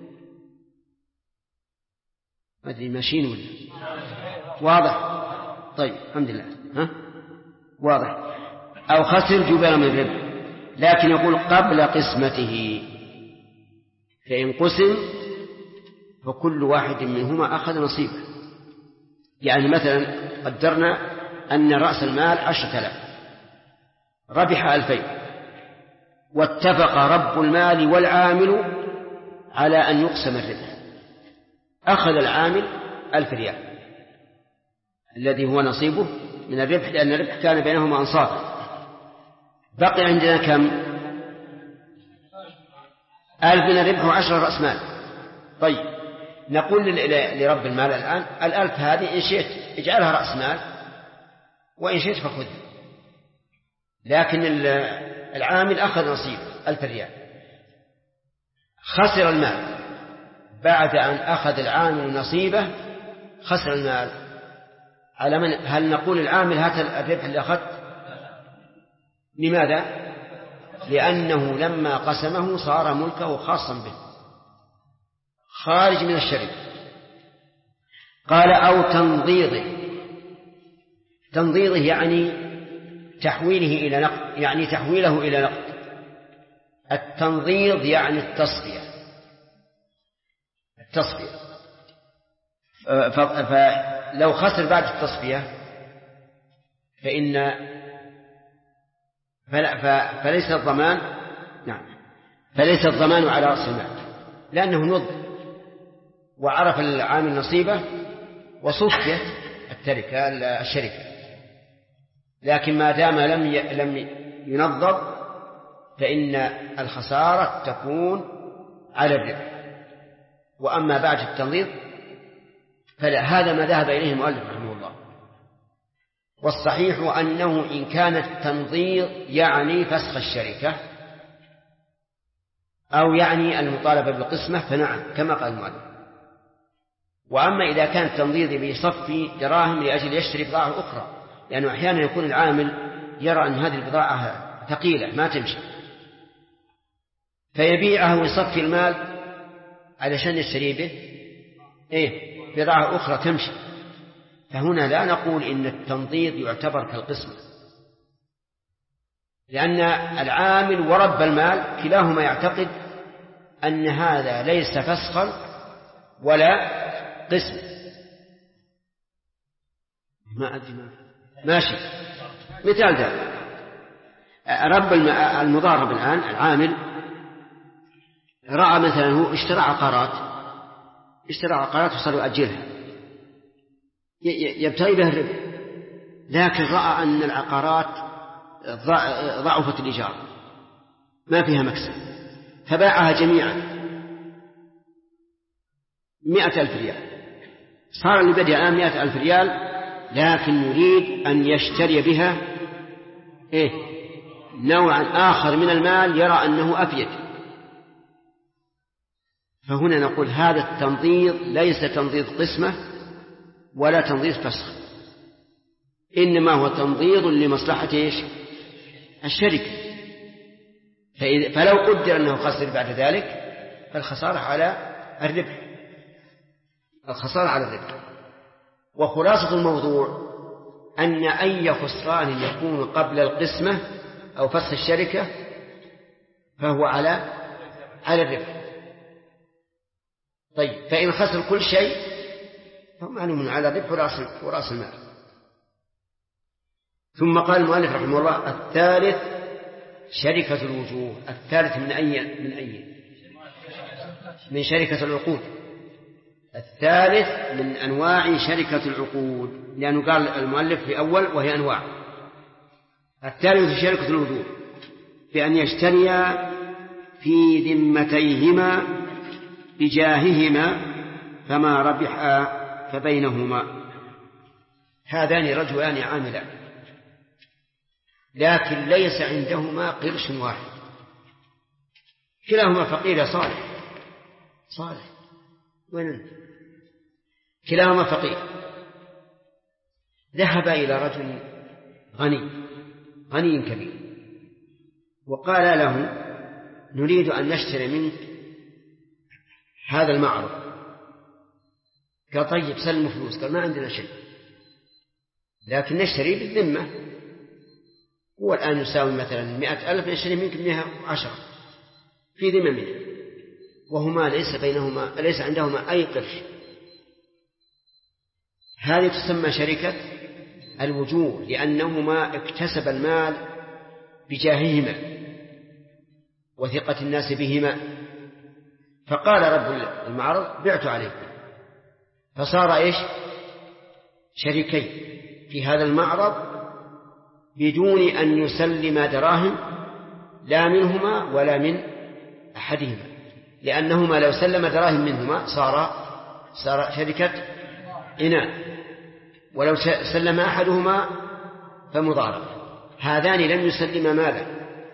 ما أدري ماشيين ولا واضح؟ طيب الحمد لله. واضح. أو خسر جبال من الربح، لكن يقول قبل قسمته، فإن قسم فكل واحد منهما أخذ نصيبه. يعني مثلا قدرنا أن رأس المال 10,000، ربح 2000، واتفق رب المال والعامل على أن يقسم الربح، أخذ العامل 1000 ريال الذي هو نصيبه من الربح، لأن الربح كان بينهما أنصافا. بقي عندنا كم؟ 1000 من الربح و10 رأس مال. طيب نقول لرب المال الآن 1000 هذه إن شئت اجعلها رأس مال وإن شئت فخذ، لكن العامل أخذ نصيب 1000 ريال. خسر المال بعد أن أخذ العامل نصيبه، خسر المال على من؟ هل نقول العامل هات الربح اللي أخذت؟ لماذا؟ لأنه لما قسمه صار ملكه خاصا به خارج من الشركة. قال أو تنضيضه، تنضيضه يعني تحويله إلى نقد، يعني تحويله إلى نقد. التنضيض يعني التصفية. فلو خسر بعد التصفية فليس الضمان، فليس الضمان على رأس المال، لأنه نض وعرف العامل نصيبه وصفيت الشركة. لكن ما دام لم ينضب فإن الخسارة تكون على الربح. وأما بعد التنضيض فلا، هذا ما ذهب إليه المؤلف رحمه الله. والصحيح أنه إن كان التنضيض يعني فسخ الشركة أو يعني المطالبة بالقسمة فنعم كما قال المؤلف. وأما إذا كان التنضيض بصفي دراهم لأجل يشتري بضاعة أخرى، لأنه أحيانا يكون العامل يرى أن هذه البضاعة ثقيلة ما تمشي فيبيعها ويصفي المال علشان يشتري به بضاعة أخرى تمشي. فهنا لا نقول إن التنضيض يعتبر كالقسمة، لأن العامل ورب المال كلاهما يعتقد أن هذا ليس فسخا ولا قسم. ما أدري ماشي. مثال ذلك رب المضارب الآن العامل رأى مثلا هو اشترى عقارات وصار يؤجلها يبتغي بها الربح، لكن رأى أن العقارات ضعفت الإيجار ما فيها مكسب فباعها جميعا 100,000 ريال. صار اللي بدأ الآن 100,000 ريال، لكن يريد أن يشتري بها نوعا آخر من المال يرى أنه أفيد. فهنا نقول هذا التنضيض ليس تنضيض قسمة ولا تنضيض فسخ، إنما هو تنضيض لمصلحة الشركة. فلو قدر أنه خسر بعد ذلك فالخسارة على الربح، وخلاصة الموضوع أن أي خسران يكون قبل القسمة أو فسخ الشركة فهو على الربح. طيب فإن خسر كل شيء فهو معلوم على الربح ورأس المال. ثم قال المؤلف رحمه الله الثالث شركة الوجوه. الثالث من أي؟ من شركة العقود. الثالث من أنواع شركة العقود، لأنه قال المؤلف في أول وهي أنواع. الثالث شركة الوجوه بأن يشتريا في ذمتيهما بجاههما فما ربحا فبينهما. هذان رجلان عاملان لكن ليس عندهما قرش واحد، كلاهما فقير صالح وين أنت؟ كلاهما فقير. ذهب إلى رجل غني كبير وقال له نريد أن نشتري منك هذا المعرض. قال طيب سلم فلوس. قال ما عندنا شيء لكن نشتري بالذمة. هو الآن يساوي مثلا 100,000 يشتري منك 110 في ذممه، وهما ليس عندهما أي قرش. هذه تسمى شركة الوجوه، لأنهما اكتسب المال بجاههما وثقة الناس بهما. فقال رب المعرض بعت عليك، فصار إيش؟ شريكين في هذا المعرض بدون أن يسلم دراهم لا منهما ولا من أحدهما، لأنهما لو سلم دراهم منهما صار شركة إناء، ولو سلم أحدهما فمضاربة. هذان لم يسلم مالا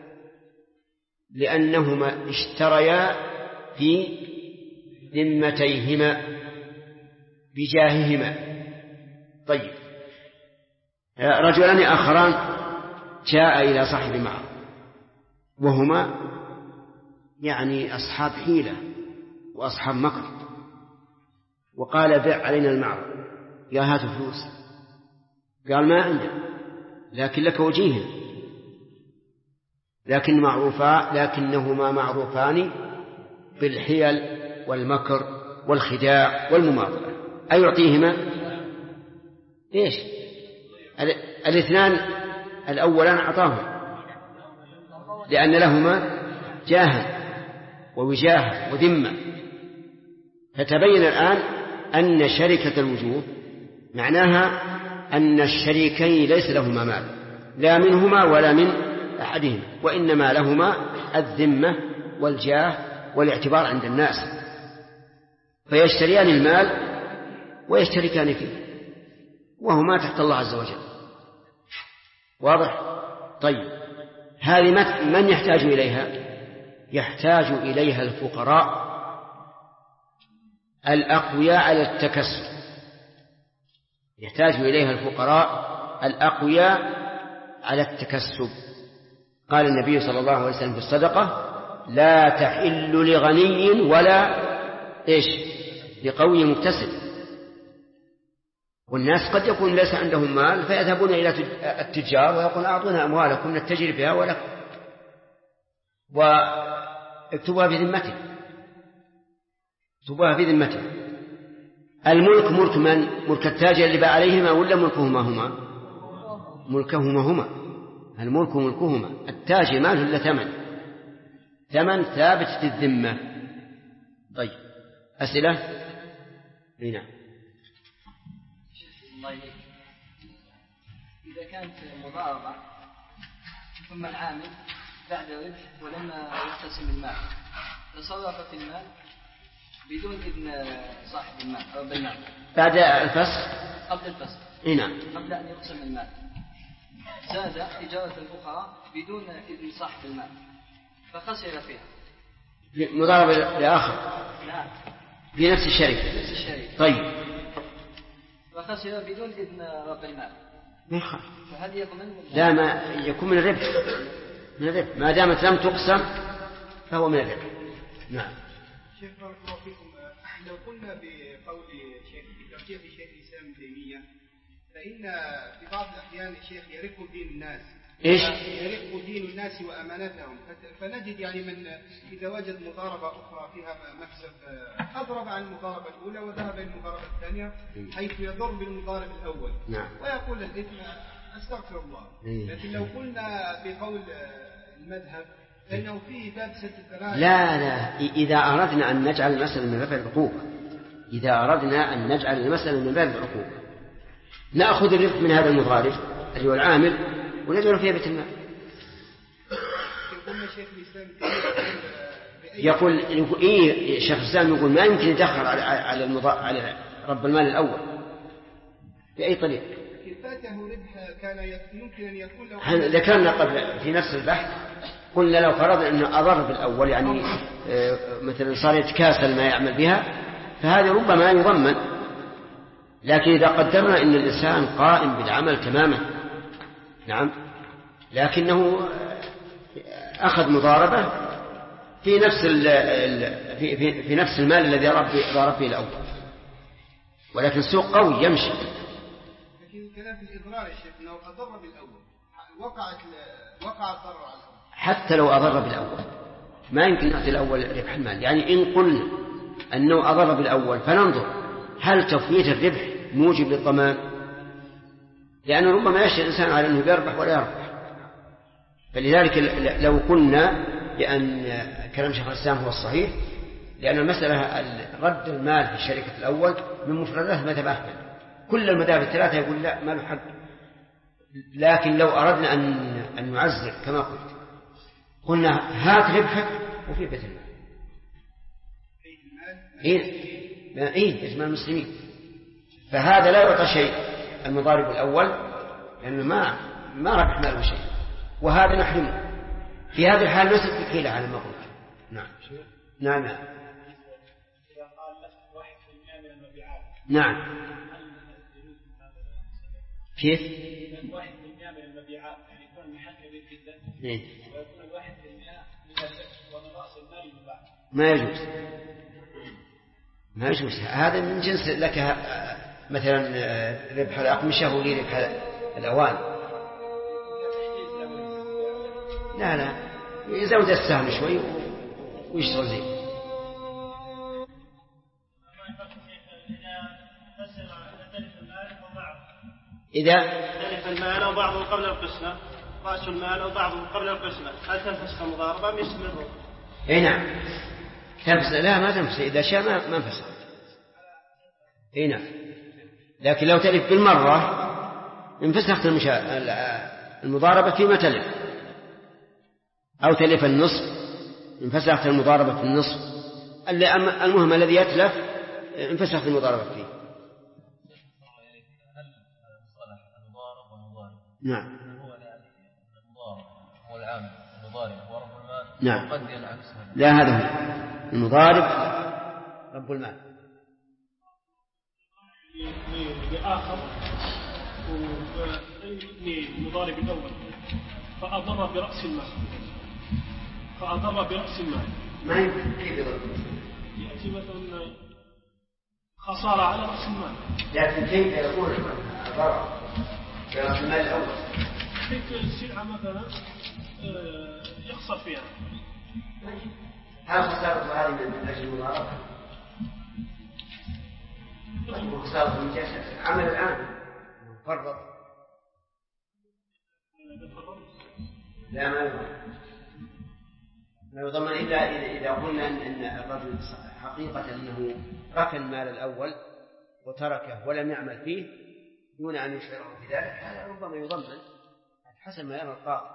لأنهما اشتريا في ذمتيهما بجاههما. طيب، رجلان آخران جاء إلى صاحب المعرض وهما يعني أصحاب حيلة وأصحاب مكر، وقال بع علينا المعرض، قال هاتوا فلوس، قال ما عندنا لكن لك وجيه، لكنهما معروفان بالحيل والمكر والخداع والمماطلة. أيعطيهما إيش؟ الاثنان الأولان أعطاهم لأن لهما جاها ووجاهة وذمة. فتبين الآن أن شركة الوجوه معناها أن الشريكين ليس لهما مال لا منهما ولا من أحدهما، وإنما لهما الذمة والجاه والاعتبار عند الناس، فيشتريان المال ويشتركان فيه وهما تحت الله عز وجل. واضح؟ طيب، هذه من يحتاج إليها؟ يحتاج إليها الفقراء الأقوياء على التكسب، يحتاج إليها الفقراء الأقوياء على التكسب. قال النبي صلى الله عليه وسلم في الصدقة: لا تحل لغني ولا إيش لقوي مكتسب. والناس قد يكون ليس عندهم مال فيذهبون إلى التجار ويقول أعطونا أموالكم نتجر بها ولكم، واكتبوها في ذمته، اكتبوها في ذمته. الملك ملك من؟ ملك التاجر اللي باع عليهما ولا ملكهما هما؟ ملكهما هما، الملك ملكهما. التاجر ما له إلا ثمن ثابت في الذمة. طيب، أسئلة؟ نعم. إذا كانت مضاربة ثم العامل بعد ربح ولما يقتسم المال تصرف في المال بدون إذن صاحب المال أو بالمال بعد الفسخ، قبل الفسخ، نعم، قبل أن يقسم المال، زاد تجارة أخرى بدون إذن صاحب المال فخسر فيها. مضاربة لآخر؟ نعم، في نفس الشركة. طيب، فخسر بدون إذن رب المال، فهل يضمن؟ لا، ما يكون من الربح، ما دامت لم تقسم فهو من الربح. نعم. شيخ بارك الله فيكم، لو قلنا بقول شيخ الإسلام ابن تيمية فإن في بعض الأحيان الشيخ يرق دين الناس، إيش؟ يرق دين الناس وأمانتهم، فنجد يعني من إذا وجد مضاربة أخرى فيها مكسب أضرب عن المضاربة الأولى وذهب إلى المضاربة الثانية حيث يضر بالمضارب الأول. نعم. ويقول الإثم أستغفر الله. لكن لو قلنا بقول المذهب فإنه فيه باب سد الذرائع. لا، إذا أردنا أن نجعل المسألة من باب العقوبة، نأخذ الربح من هذا المضارب اللي هو العامل ونجعله في بيت المال. يقول شيخ الإسلام يقول ما يمكن يدخل على رب المال الأول بأي طريقة. فاته ربح كان يمكن أن يكون له. ذكرنا قبل في نفس البحث قلنا لو فرضنا أنه أضر بالأول، يعني مثلا صار يتكاسل ما يعمل بها، فهذا ربما يضمن. لكن إذا قدرنا أن الإنسان قائم بالعمل تماما، نعم، لكنه أخذ مضاربة في نفس المال الذي ضرب به الأول، ولكن سوق قوي يمشي. لكن كلام في الإضرار يا شيخ أنه أضر بالأول وقع الضرر على الأول حتى لو أضر بالأول ما يمكن نأتي الأول ربح المال. يعني إن قلنا أنه أضر بالأول فننظر هل تفويت الربح موجب للضمان، لأنه ربما يشتري الإنسان على أنه يربح ولا يربح. فلذلك لو قلنا بأن كلام شيخ الإسلام هو الصحيح، لأن المسألة رد المال في الشركة الأول من مفردات مذهب أحمد، كل المذاهب الثلاثة يقول لا ما له حق. لكن لو أردنا أن نعزر كما قلت قلنا هات ربحك وفي بيت المال. إيه إجمال المسلمين. فهذا لا يعطى شيء المضارب الأول لأنه ما ربح ماله شيء، وهذا نحرمه. في هذه الحال نسل بحيلة على ما قلت. نعم نعم نعم نعم. كيف؟ 1% من المبيعات يعني يكون محل جدا ويكون 1% من رأس المال يباع. ما يجوز. هذا من جنس لك مثلا ربح الأقمشة وربح الأوان. لا يزود السهم شوي ويشتغل زين. إذا تلف المال أو بعضه قبل القسمة، رأس المال أو بعضه قبل القسمة، هل تنفسخ المضاربة أم يستمر؟ إيه نعم تنفسخ. لا ما تنفسخ إذا شاء ما انفسخ. إيه نعم. لكن لو تلف بالمرة انفسخت المضاربة فيما تلف، أو تلف النصف انفسخت المضاربة في النصف. المهم الذي يتلف انفسخت المضاربة فيه. نعم. هو المضارب هو العامل، المضارب هو رب المال. نعم. قد ينعكس. لا هذا هو المضارب رب المال. لآخر للمضارب الأول فأضر برأس المال. ما يمكن كيف يضرب؟ يأتي مثلا خسارة على رأس المال. لكن كيف يكون الضرر برأس المال الأول؟ تلك السلعة مثلا يخسر فيها. هل خسارة هذه من أجل المضاربة؟ خسارة من جهة عمل الآن فرض. لا ما يضمن إلا إذا قلنا أن الرجل حقيقة أنه ركن مال الأول وتركه ولم يعمل فيه دون أن يشعره بذلك، هذا ربما يضمن حسب ما يرى القاضي.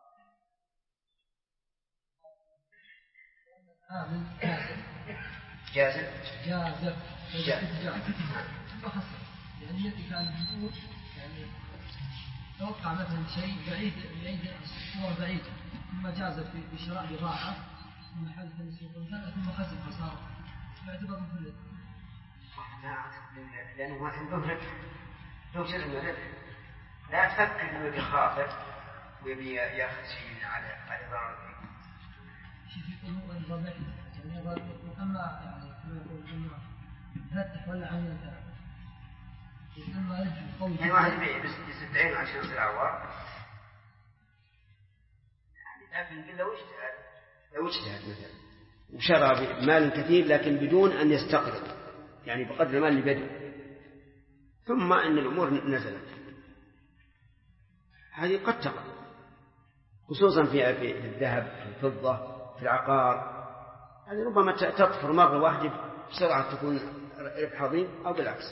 جازم فحصل يعني الذي كان يقول يعني توقع مثلا شيء بعيد صورة بعيدة ثم جاز في شراء بضاعة ثم حدث السوق ثم خسر خسارة يعتبر مثل لأنه عندهم ربح لو جزء من الربح لا تفكر أنه بخاطر ويبي يأخذ شيء على ضرر شيء يقول الربح يعني أما يعني كما يقول أنه فتح ولا عمل يعني واحد يبيع بس عينه عشان يصير عوار يعني لكن لو اجتهد مثلا وشرى بمال كثير لكن بدون أن يستقرض يعني بقدر المال اللي بده ثم أن الأمور نزلت هذه قد تقع خصوصا في الذهب في الفضة في العقار. هذه ربما تطفر مرة واحدة بسرعة تكون ربح عظيم أو بالعكس.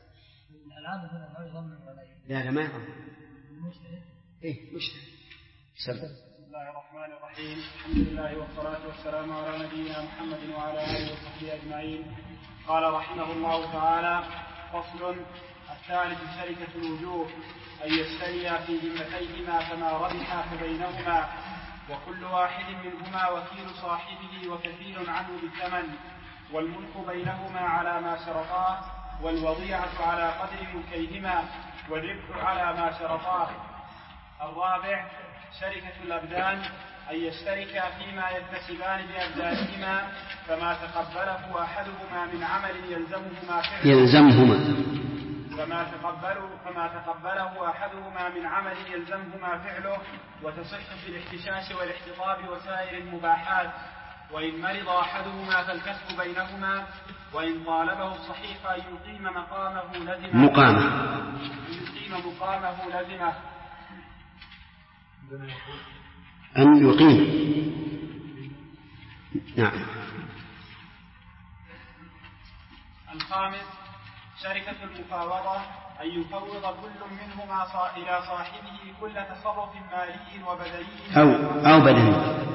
لا ما يضمن. إيه مجتهد. بسم الله الرحمن الرحيم. الحمد لله والصلاة والسلام على نبينا محمد وعلى آله وصحبه أجمعين. قال رحمه الله تعالى: فصل. الثالث شركة الوجوه أن يشتريا في ذمتيهما فما ربحا فبينهما وكل واحد منهما وكيل صاحبه وكفيل عنه بالثمن والملك بينهما على ما شرطاه والوضيعة على قدر ملكيهما والربح على ما شرطاه. الرابع شركة الأبدان أن يشتركا فيما يكتسبان بأبدانهما فما تقبله أحدهما من عمل يلزمهما فما تقبله أحدهما من عمل يلزمهما فعله وتصح في الاحتشاش والاحتطاب وسائر المباحات. وإن مرض أحدهما فالكسب بينهما. وإن طالبه الصحيح أن يقيم مقامه لزمه أن يقيم. نعم. الخامس شركة المفاوضة أن يفوض كل منهما إلى صاحبه كل تصرف مالي وبدني أو بدني.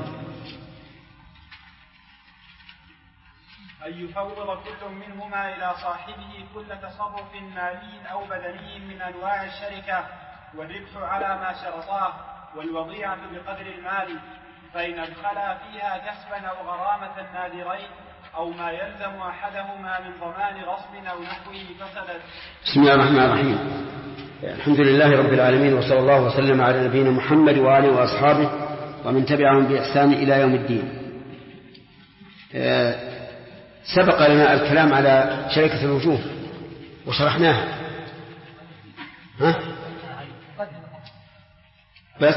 أن يفوض كل منهما إلى صاحبه كل تصرف مالي أو بدني من أنواع الشركة، والربح على ما شرطاه، والوضيعة بقدر المال، فإن أدخلا فيها كسبا أو غرامة نادرين أو ما يلزم أحدهما من ضمان غصب أو نحوه فسدت. بسم الله الرحمن الرحيم. الحمد لله رب العالمين، وصلى الله وسلم على نبينا محمد وآله وأصحابه ومن تبعهم بإحسان إلى يوم الدين. سبق لنا الكلام على شركة الوجوه وشرحناها. بس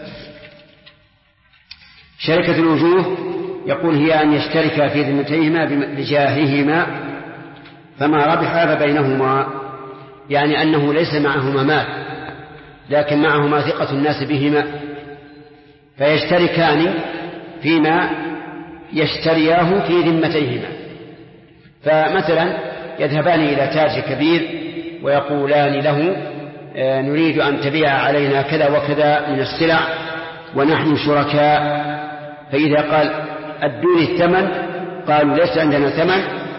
شركة الوجوه يقول هي أن يشتركا في ذمتيهما بجاههما، فما ربح فبينهما، يعني أنه ليس معهما مال لكن معهما ثقة الناس بهما، فيشتركان فيما يشترياه في ذمتيهما. فمثلا يذهبان إلى تاجر كبير ويقولان له نريد أن تبيع علينا كذا وكذا من السلع ونحن شركاء، فإذا قال أدوني الثمن قالوا ليس عندنا ثمن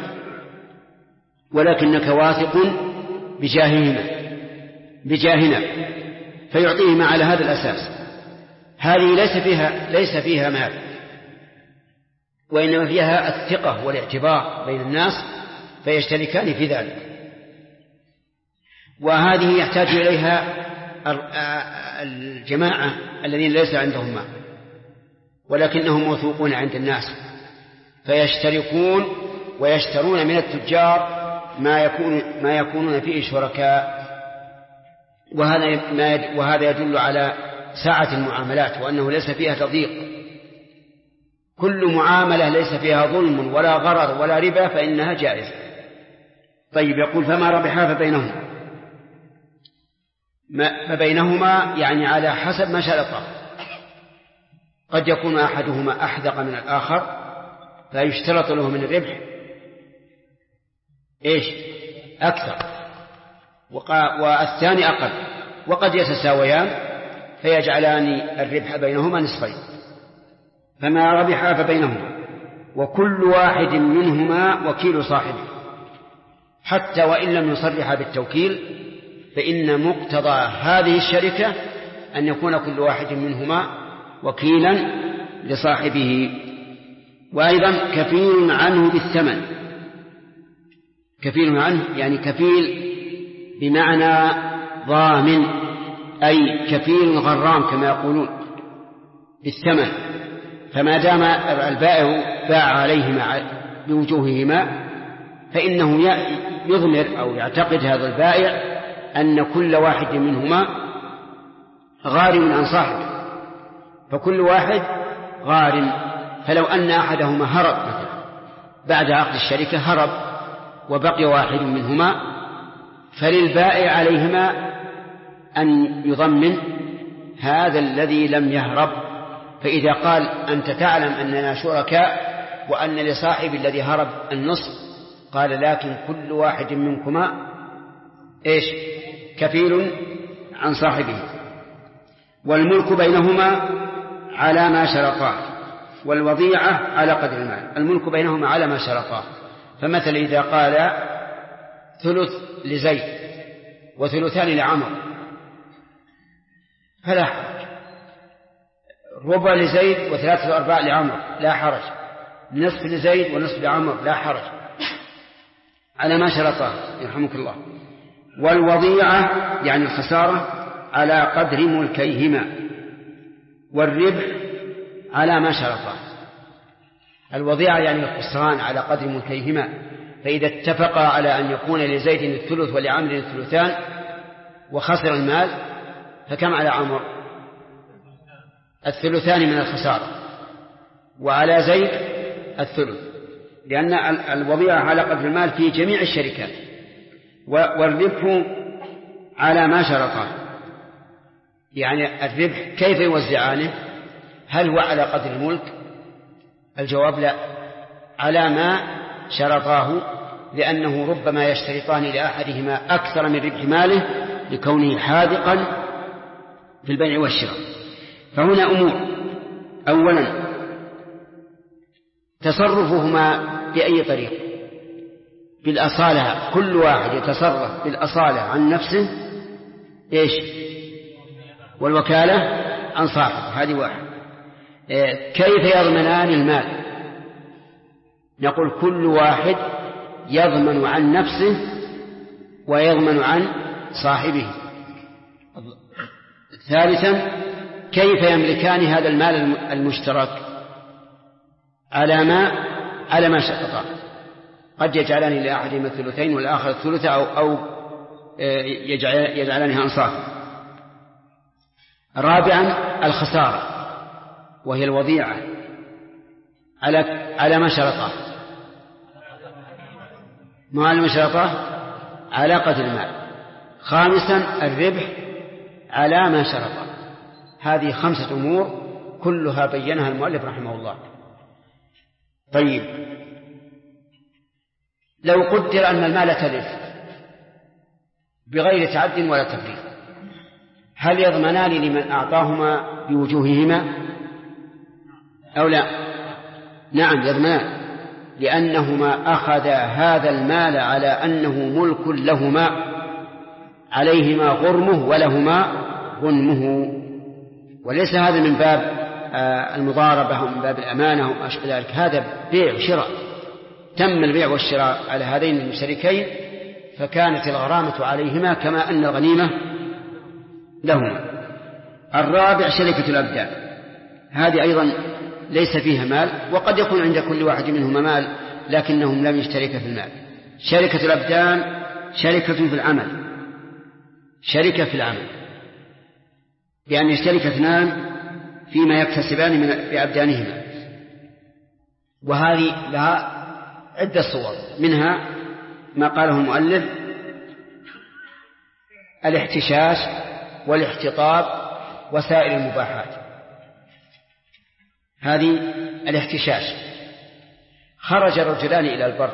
ولكنك واثق بجاهنا، فيعطيهما على هذا الأساس. هذه ليس فيها مال، وإنما فيها الثقة والاعتبار بين الناس، فيشتركان في ذلك. وهذه يحتاج إليها الجماعة الذين ليس عندهم مال ولكنهم موثوقون عند الناس، فيشتركون ويشترون من التجار ما يكونون فيه شركاء. وهذا يدل على سعة المعاملات وأنه ليس فيها تضييق. كل معاملة ليس فيها ظلم ولا غرر ولا ربا فإنها جائزة. طيب، يقول فما ربحا فبينهما يعني على حسب ما شرطا. قد يكون أحدهما أحذق من الآخر فيشترط له من الربح أكثر والثاني أقل، وقد يتساويان فيجعلان الربح بينهما نصفين. فما ربحا فبينهما وكل واحد منهما وكيل صاحبه، حتى وإن لم يصرح بالتوكيل فإن مقتضى هذه الشركة أن يكون كل واحد منهما وكيلا لصاحبه. وأيضا كفيل عنه بالثمن. كفيل عنه يعني كفيل بمعنى ضامن، أي كفيل غرام كما يقولون بالثمن. فما دام البائع باع عليهما بوجوههما فإنه يضمر أو يعتقد هذا البائع أن كل واحد منهما غارم عن صاحبه، فكل واحد غارم. فلو أن أحدهما هرب مثلا بعد عقد الشركة هرب وبقي واحد منهما، فللبائع عليهما أن يضمن هذا الذي لم يهرب. فإذا قال أنت تعلم أننا شركاء وأن لصاحب الذي هرب النصف، قال لكن كل واحد منكما كفيل عن صاحبه. والملك بينهما على ما شرطاه، والوضيعة على قدر المال. الملك بينهما على ما شرطاه. فمثل إذا قال ثلث لزيد وثلثان لعمر فلا حرج، ربع لزيد وثلاثة أرباع لعمر لا حرج، نصف لزيد ونصف لعمر لا حرج، على ما شرطاه يرحمك الله. والوضيعة يعني الخسارة على قدر ملكيهما، والربح على ما شرطاه. الوضيعة يعني الخسران على قدر ملكيهما، فإذا اتفقا على أن يكون لزيد الثلث ولعمر الثلثان وخسر المال فكم على عمر؟ الثلثان من الخسارة، وعلى زيد الثلث، لأن الوضيعة على قدر المال في جميع الشركات، والربح على ما شرطاه. يعني الربح كيف يوزعانه؟ هل هو على قدر الملك؟ الجواب لا، على ما شرطاه، لأنه ربما يشترطان لأحدهما أكثر من ربح ماله لكونه حاذقا في البيع والشراء. فهنا أمور: أولا تصرفهما بأي طريق؟ بالأصالة، كل واحد يتصرف بالأصالة عن نفسه إيش؟ والوكالة عن صاحبه، هذه واحد. كيف يضمنان المال؟ نقول كل واحد يضمن عن نفسه ويضمن عن صاحبه. ثالثا كيف يملكان هذا المال المشترك؟ على ما شرطا، قد يجعلان لأحدهما الثلثين والآخر الثلث أو يجعلانها أنصافا. رابعا الخسارة وهي الوضيعة على ما شرطه، ما على ما شرطه على قدر المال. خامسا الربح على ما شرطه. هذه 5 أمور كلها بينها المؤلف رحمه الله. طيب، لو قدر أن المال تلف بغير تعد ولا تفريط، هل يضمنان لمن أعطاهما بوجوههما أو لا؟ نعم يضمنان، لأنهما أخذا هذا المال على أنه ملك لهما، عليهما غرمه ولهما غنمه، وليس هذا من باب المضاربة ومن باب الأمانة وما أشبه ذلك. هذا بيع وشراء، تم البيع والشراء على هذين المشتركين، فكانت الغرامة عليهما كما أن الغنيمة لهما. الرابع شركة الأبدان، هذه أيضا ليس فيها مال، وقد يكون عند كل واحد منهما مال لكنهم لم يشتركا في المال. شركة الأبدان شركة في العمل، شركة في العمل، بأن يشترك 2 فيما يكتسبان بأبدانهما. وهذه لها عدة صور، منها ما قاله المؤلف: الاحتشاش والاحتطاب وسائر المباحات. هذه الاحتشاش: خرج الرجلان إلى البر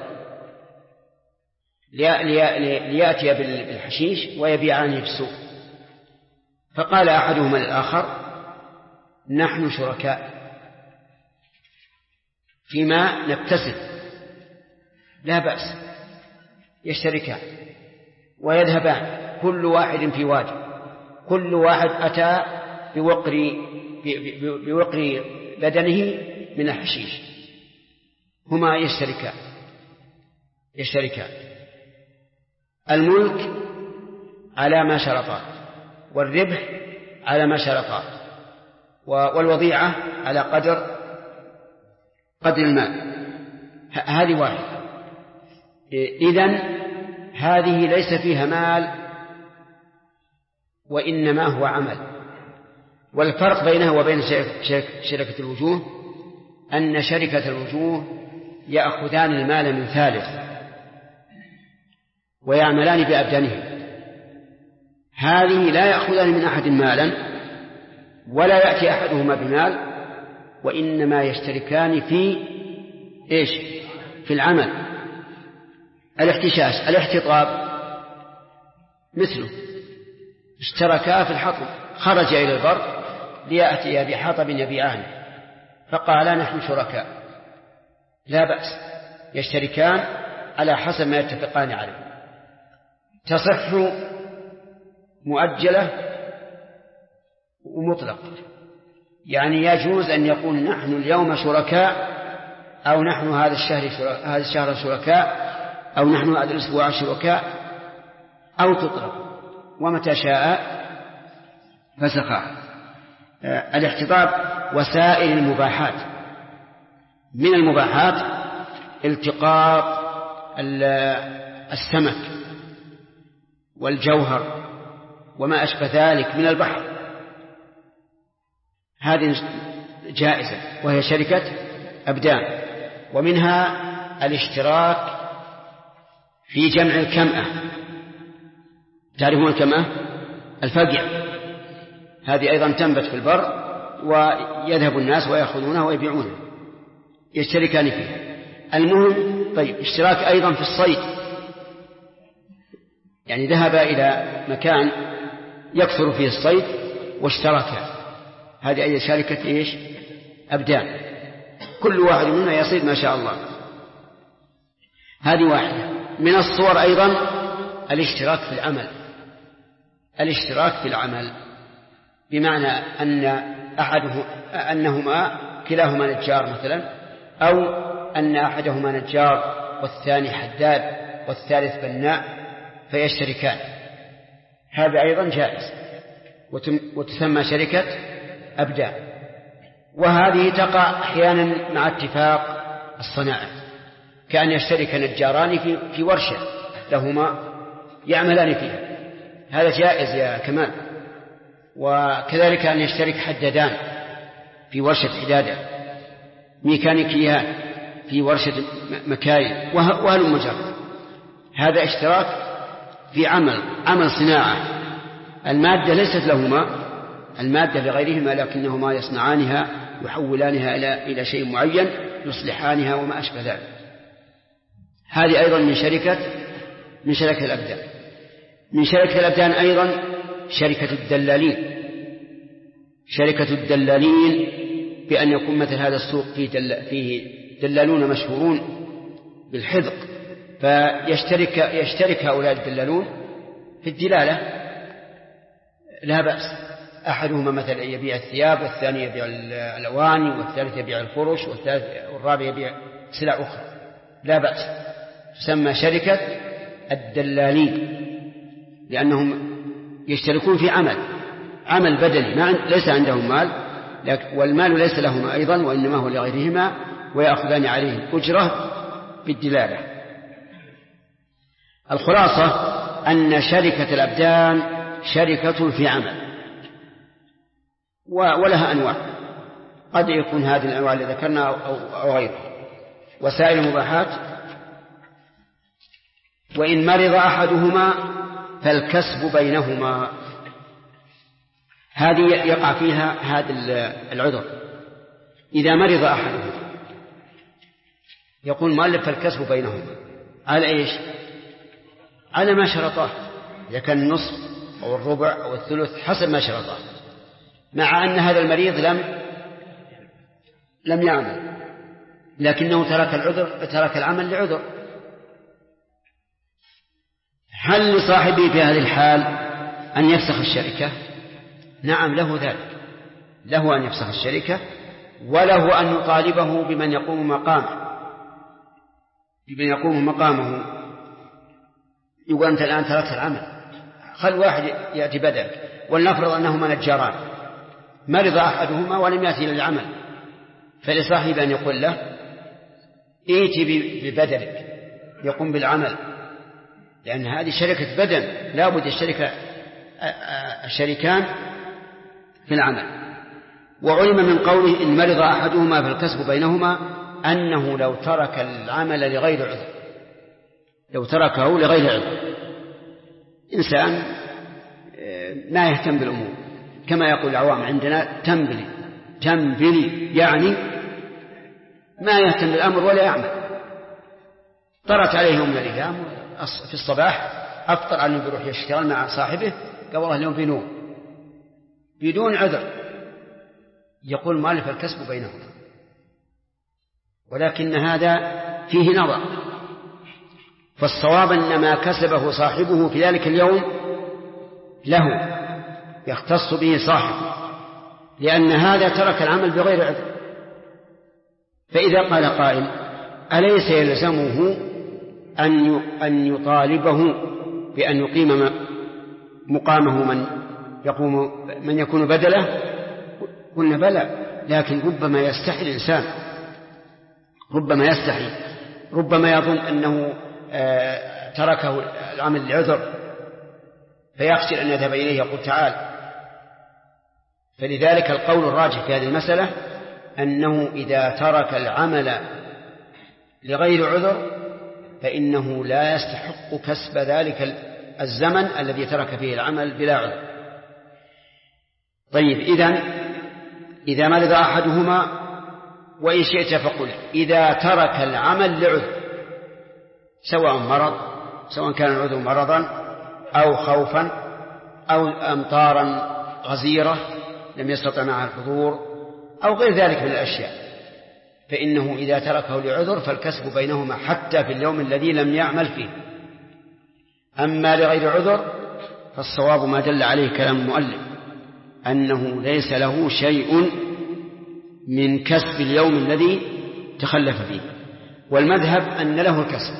ليأتي بالحشيش ويبيعانه في السوق، فقال أحدهما للآخر: نحن شركاء فيما نكتسب، لا بأس. يشتركان ويذهبان كل واحد في وادي، كل واحد أتى بوقر بدنه من الحشيش، هما يشتركان. الملك على ما شرطا، والربح على ما شرطا، والوضيعة على قدر المال. هذه واحدة. إذن هذه ليس فيها مال وإنما هو عمل. والفرق بينها وبين شركة الوجوه أن شركة الوجوه يأخذان المال من ثالث ويعملان بأبدانهم، هذه لا يأخذان من أحد مالا ولا يأتي أحدهما بمال، وإنما يشتركان في إيش؟ في العمل. الاحتشاش الاحتطاب مثله، اشتركا في الحطب، خرج إلى البر ليأتي بحطب يبيعانه، فقالا نحن شركاء، لا بأس، يشتركان على حسب ما يتفقان عليه. تصح مؤجلة ومطلق، يعني يجوز أن يقول نحن اليوم شركاء، أو نحن هذا الشهر شركاء، أو نحن هذا الأسبوع شركاء، أو تطلق ومتى شاء فسخاه. الاحتطاب وسائر المباحات، من المباحات التقاط السمك والجوهر وما أشبه ذلك من البحر، هذه جائزة وهي شركة أبدان. ومنها الاشتراك في جمع الكمأة، تعرفون الكمأة؟ الفقع، هذه أيضا تنبت في البر ويذهب الناس ويأخذونها ويبيعونها، يشتركان فيها. المهم طيب اشتراك أيضا في الصيد، يعني ذهب إلى مكان يكثر فيه الصيد واشتركا، هذه أي شركة إيش؟ أبدان، كل واحد منها يصيد ما شاء الله. هذه واحدة. من الصور أيضا الاشتراك في العمل، الاشتراك في العمل بمعنى أنهما كلاهما نجار مثلا، أو أن أحدهما نجار والثاني حداد والثالث بناء فيشتركان، هذا أيضا جائز وتسمى شركة أبدان. وهذه تقع أحيانا مع اتفاق الصناعة، كأن يشترك نجاران في ورشة لهما يعملان فيها، هذا جائز يا كمال. وكذلك أن يشترك حدادان في ورشة حدادة، ميكانيكيان في ورشة مكاين، وهل مجرد، هذا اشتراك في عمل صناعة. المادة ليست لهما، المادة لغيرهما، لكنهما يصنعانها يحولانها إلى شيء معين، يصلحانها وما أشبه ذلك. هذه أيضا من شركة الأبدان. من شركة الأبدان أيضا شركة الدلالين، شركة الدلالين بأن يكون مثل هذا السوق فيه دلالون مشهورون بالحذق، فيشترك هؤلاء الدلالون في الدلالة، لا بأس. أحدهما مثلا يبيع الثياب، والثاني يبيع الأواني، والثالث يبيع الفرش، والرابع يبيع سلع أخرى، لا بأس. تسمى شركة الدلالين لأنهم يشتركون في عمل بدني، ليس عندهم مال، والمال ليس لهما أيضا وإنما هو لغيرهما، ويأخذان عليه أجرة بالدلالة. الخلاصة أن شركة الأبدان شركة في عمل، ولها أنواع، قد يكون هذه الأنواع اللي ذكرنا أو غيرها. وسائل المباحات: وإن مرض أحدهما فالكسب بينهما، هذه يقع فيها هذا العذر. إذا مرض أحدهما يقول مؤلف فالكسب بينهما على إيش؟ على ما شرطاه، إذا كان النصف أو الربع أو الثلث حسب ما شرطاه، مع أن هذا المريض لم يعمل، لكنه ترك العمل لعذر. هل لصاحبه في هذه الحال أن يفسخ الشركة؟ نعم، له ذلك، له أن يفسخ الشركة، وله أن يطالبه بمن يقوم مقامه، يقول أنت الآن تركت العمل، خل واحد يأتي بدلك. ولنفرض أنهما نجاران، مرض أحدهما ولم يأتي للعمل، فلصاحبه أن يقول له ائتي ببدلك يقوم بالعمل، لأن هذه شركة بدن، لا بد الشريكان في العمل. وعلم من قوله إن مرض أحدهما فالكسب بينهما أنه لو ترك العمل لغير عذر، لو تركه لغير عذر، إنسان ما يهتم بالأمور، كما يقول العوام عندنا تنبلي، يعني ما يهتم بالأمر ولا يعمل. طرت عليه يوم من الأيام في الصباح أفطر أنه بيروح يشتغل مع صاحبه، قال والله اليوم في نوم بدون عذر، يقول مؤلف الكسب بينهم. ولكن هذا فيه نظر، فالصواب أن ما كسبه صاحبه في ذلك اليوم له، يختص به صاحبه، لأن هذا ترك العمل بغير عذر. فإذا قال قائل أليس يلزمه أن يطالبه بأن يقيم مقامه من يكون بدله؟ قلنا بلى، لكن ربما يستحي الإنسان، ربما يظن أنه تركه العمل لعذر فيخشى أن يذهب إليه يقول تعال. فلذلك القول الراجح في هذه المسألة أنه إذا ترك العمل لغير عذر فإنه لا يستحق كسب ذلك الزمن الذي ترك فيه العمل بلا عذر. طيب إذا مرض أحدهما وإن شئت فقل إذا ترك العمل لعذر سواء كان العذر مرضا أو خوفا أو أمطارا غزيرة لم يستطع معها الحضور أو غير ذلك من الأشياء، فإنه إذا تركه لعذر فالكسب بينهما حتى في اليوم الذي لم يعمل فيه. أما لغير عذر فالصواب ما دل عليه كلام المؤلف أنه ليس له شيء من كسب اليوم الذي تخلف فيه، والمذهب أن له الكسب،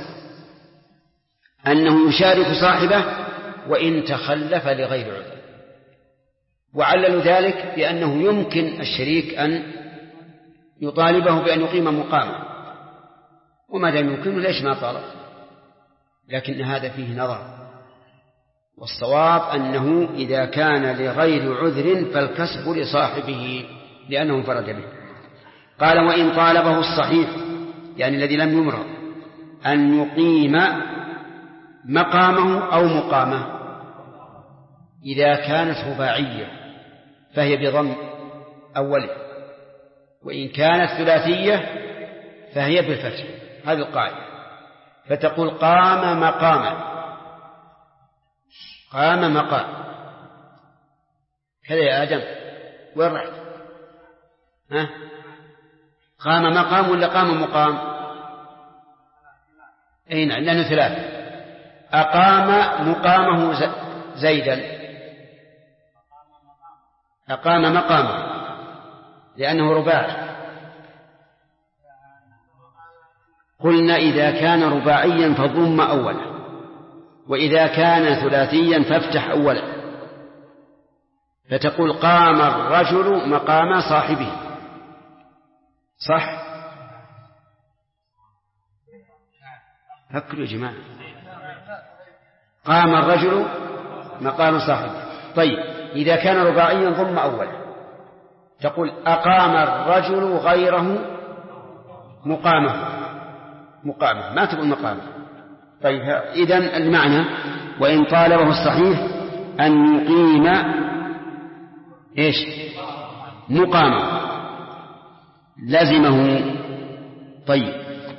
أنه يشارك صاحبه وإن تخلف لغير عذر. وعلل ذلك بأنه يمكن الشريك أن يطالبه بأن يقيم مقامه، وما دام يمكنه ليش ما طالب؟ لكن هذا فيه نظر، والصواب أنه إذا كان لغير عذر فالكسب لصاحبه لأنه انفرد به. قال وإن طالبه الصحيح يعني الذي لم يمرض أن يقيم مقامه أو مقامه إذا كانت رباعية فهي بضم أوله، وإن كانت ثلاثية فهي بالفتح. هذه القاعدة. فتقول قام مقام كذا يا آدم وين رحت؟ قام مقام ولا قام مقام؟ أين لأنه ثلاثة. أقام مقامه زيدا، أقام مقامه لأنه رباعي. قلنا إذا كان رباعيا فضم أولا، وإذا كان ثلاثيا فافتح أولا. فتقول قام الرجل مقام صاحبه، صح؟ فكروا يا جماعة. قام الرجل مقام صاحبه. طيب إذا كان رباعيا ضم أولا، تقول أقام الرجل غيره مقامه، ما تقول مقامه. طيب إذن المعنى وإن طالبه الصحيح أن يقيم مقامه لازمه. طيب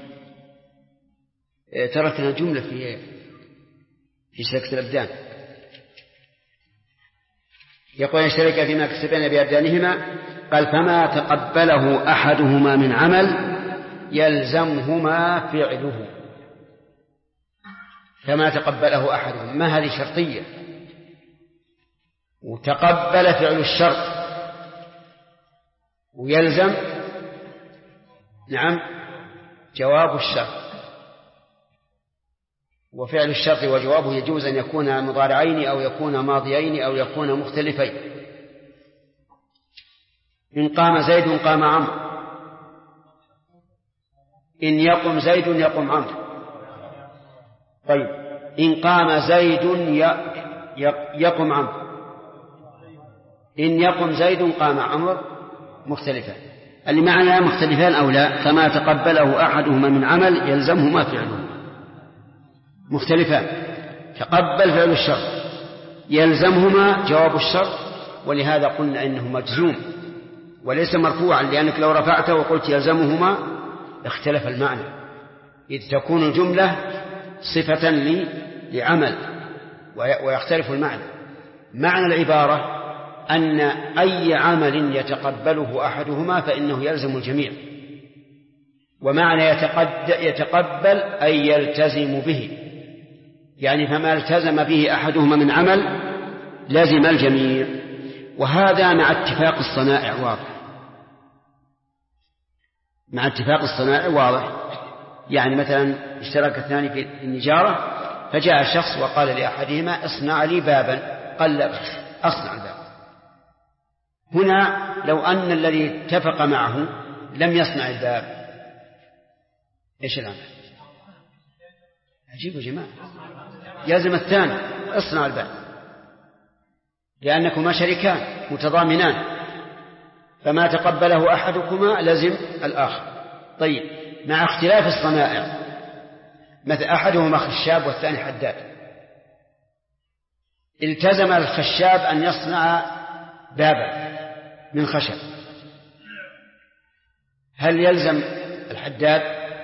تركنا جملة في شركة الأبدان. يقول يشترك فيما كسبنا بأبدانهما. قال فما تقبله أحدهما من عمل يلزمهما فعله. فما تقبله أحدهما، ما هذه شرطية، وتقبل فعل الشرط ويلزم جواب الشرط. وفعل الشرط وجوابه يجوز أن يكون مضارعين أو يكون ماضيين أو يكون مختلفين. إن قام زيد قام عمرو، إن يقم زيد يقم عمرو. طيب إن قام زيد يقم عمرو، إن يقم زيد قام عمرو مختلفان. اللي معنا مختلفان أو لا؟ فما تقبله أحدهما من عمل يلزمهما فعله. مختلفان، تقبل فعل الشرط يلزمهما جواب الشرط، ولهذا قلنا إنه مجزوم وليس مرفوعا، لأنك لو رفعته وقلت يلزمهما اختلف المعنى، إذ تكون الجملة صفة لعمل ويختلف المعنى. معنى العبارة أن أي عمل يتقبله أحدهما فإنه يلزم الجميع، ومعنى يتقبل أي يلتزم به، يعني فما التزم به أحدهما من عمل لازم الجميع. وهذا مع اتفاق الصنائع واضح، مع اتفاق الصنائع واضح. يعني مثلا اشترك اثنان في النجارة، فجاء شخص وقال لأحدهما اصنع لي بابا، قال لا بأس أصنع الباب. هنا لو أن الذي اتفق معه لم يصنع الباب، إيش العمل؟ عجيب يا جماعة. يلزم الثاني اصنع الباب، لأنكما شريكان متضامنان، فما تقبله أحدكما لزم الآخر. طيب، مع اختلاف الصنائع، مثل أحدهما خشاب والثاني حداد، التزم الخشاب أن يصنع بابا من خشب، هل يلزم الحداد؟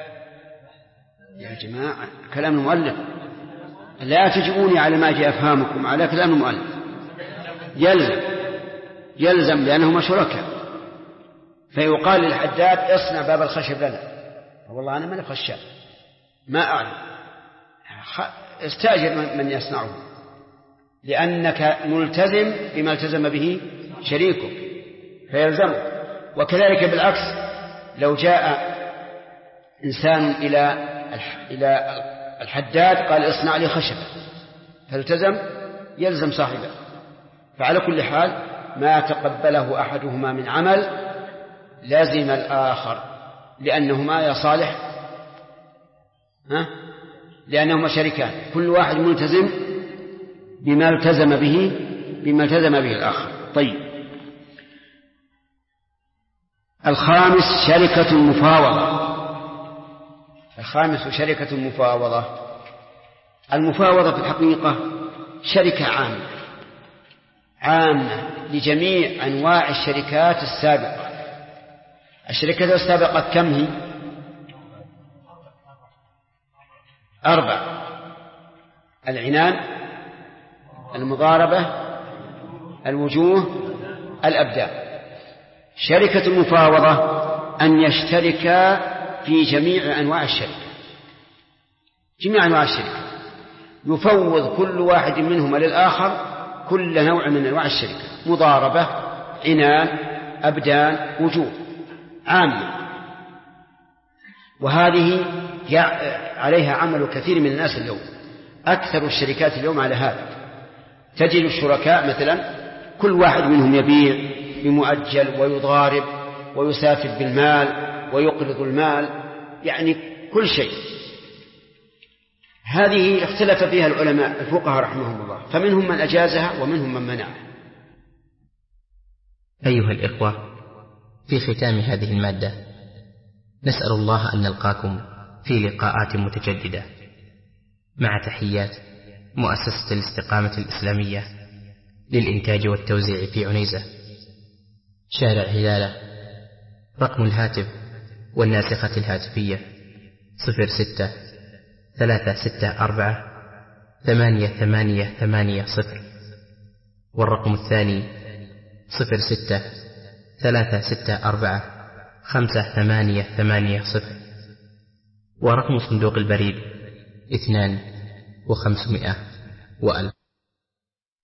يا جماعة كلام المؤلف، لا تجيبوني على ما أجي أفهمكم، على كلام المؤلف. يلزم لأنهما شركاء، فيقال للحداد اصنع باب الخشب لنا، والله أنا من خشاب ما أعلم، استأجر من يصنعه، لأنك ملتزم بما التزم به شريكك فيلزمه. وكذلك بالعكس، لو جاء إنسان إلى الحداد قال اصنع لي خشب فالتزم، يلزم صاحبه. فعلى كل حال ما تقبله أحدهما من عمل لازم الآخر، لأنهما يا صالح لأنهما شريكان، كل واحد ملتزم بما التزم به الآخر. طيب، الخامس شركة المفاوضة. الخامس شركة المفاوضة. المفاوضة في الحقيقة شركة عامة لجميع أنواع الشركات السابقة. الشركات السابقة كم هي؟ 4: العنان، المضاربة، الوجوه، الأبدان. شركة المفاوضة أن يشتركا في جميع أنواع الشركة، جميع أنواع الشركة، يفوض كل واحد منهما للآخر كل نوع من أنواع الشركة، مضاربة، عنان، أبدان، وجوه، عامة. وهذه عليها عمل كثير من الناس اليوم، أكثر الشركات اليوم على هذا. تجد الشركاء مثلا كل واحد منهم يبيع بمؤجل ويضارب ويسافر بالمال ويقرض المال، يعني كل شيء. هذه اختلف فيها العلماء الفقهاء رحمهم الله، فمنهم من أجازها ومنهم من منعها. أيها الإخوة، في ختام هذه المادة نسأل الله أن نلقاكم في لقاءات متجددة، مع تحيات مؤسسة الاستقامة الإسلامية للإنتاج والتوزيع في عنيزة، شارع هلالة. رقم الهاتف والناسخة الهاتفية 06-364-8880، والرقم الثاني 06-364-5880، ورقم صندوق البريد 2500 وألف.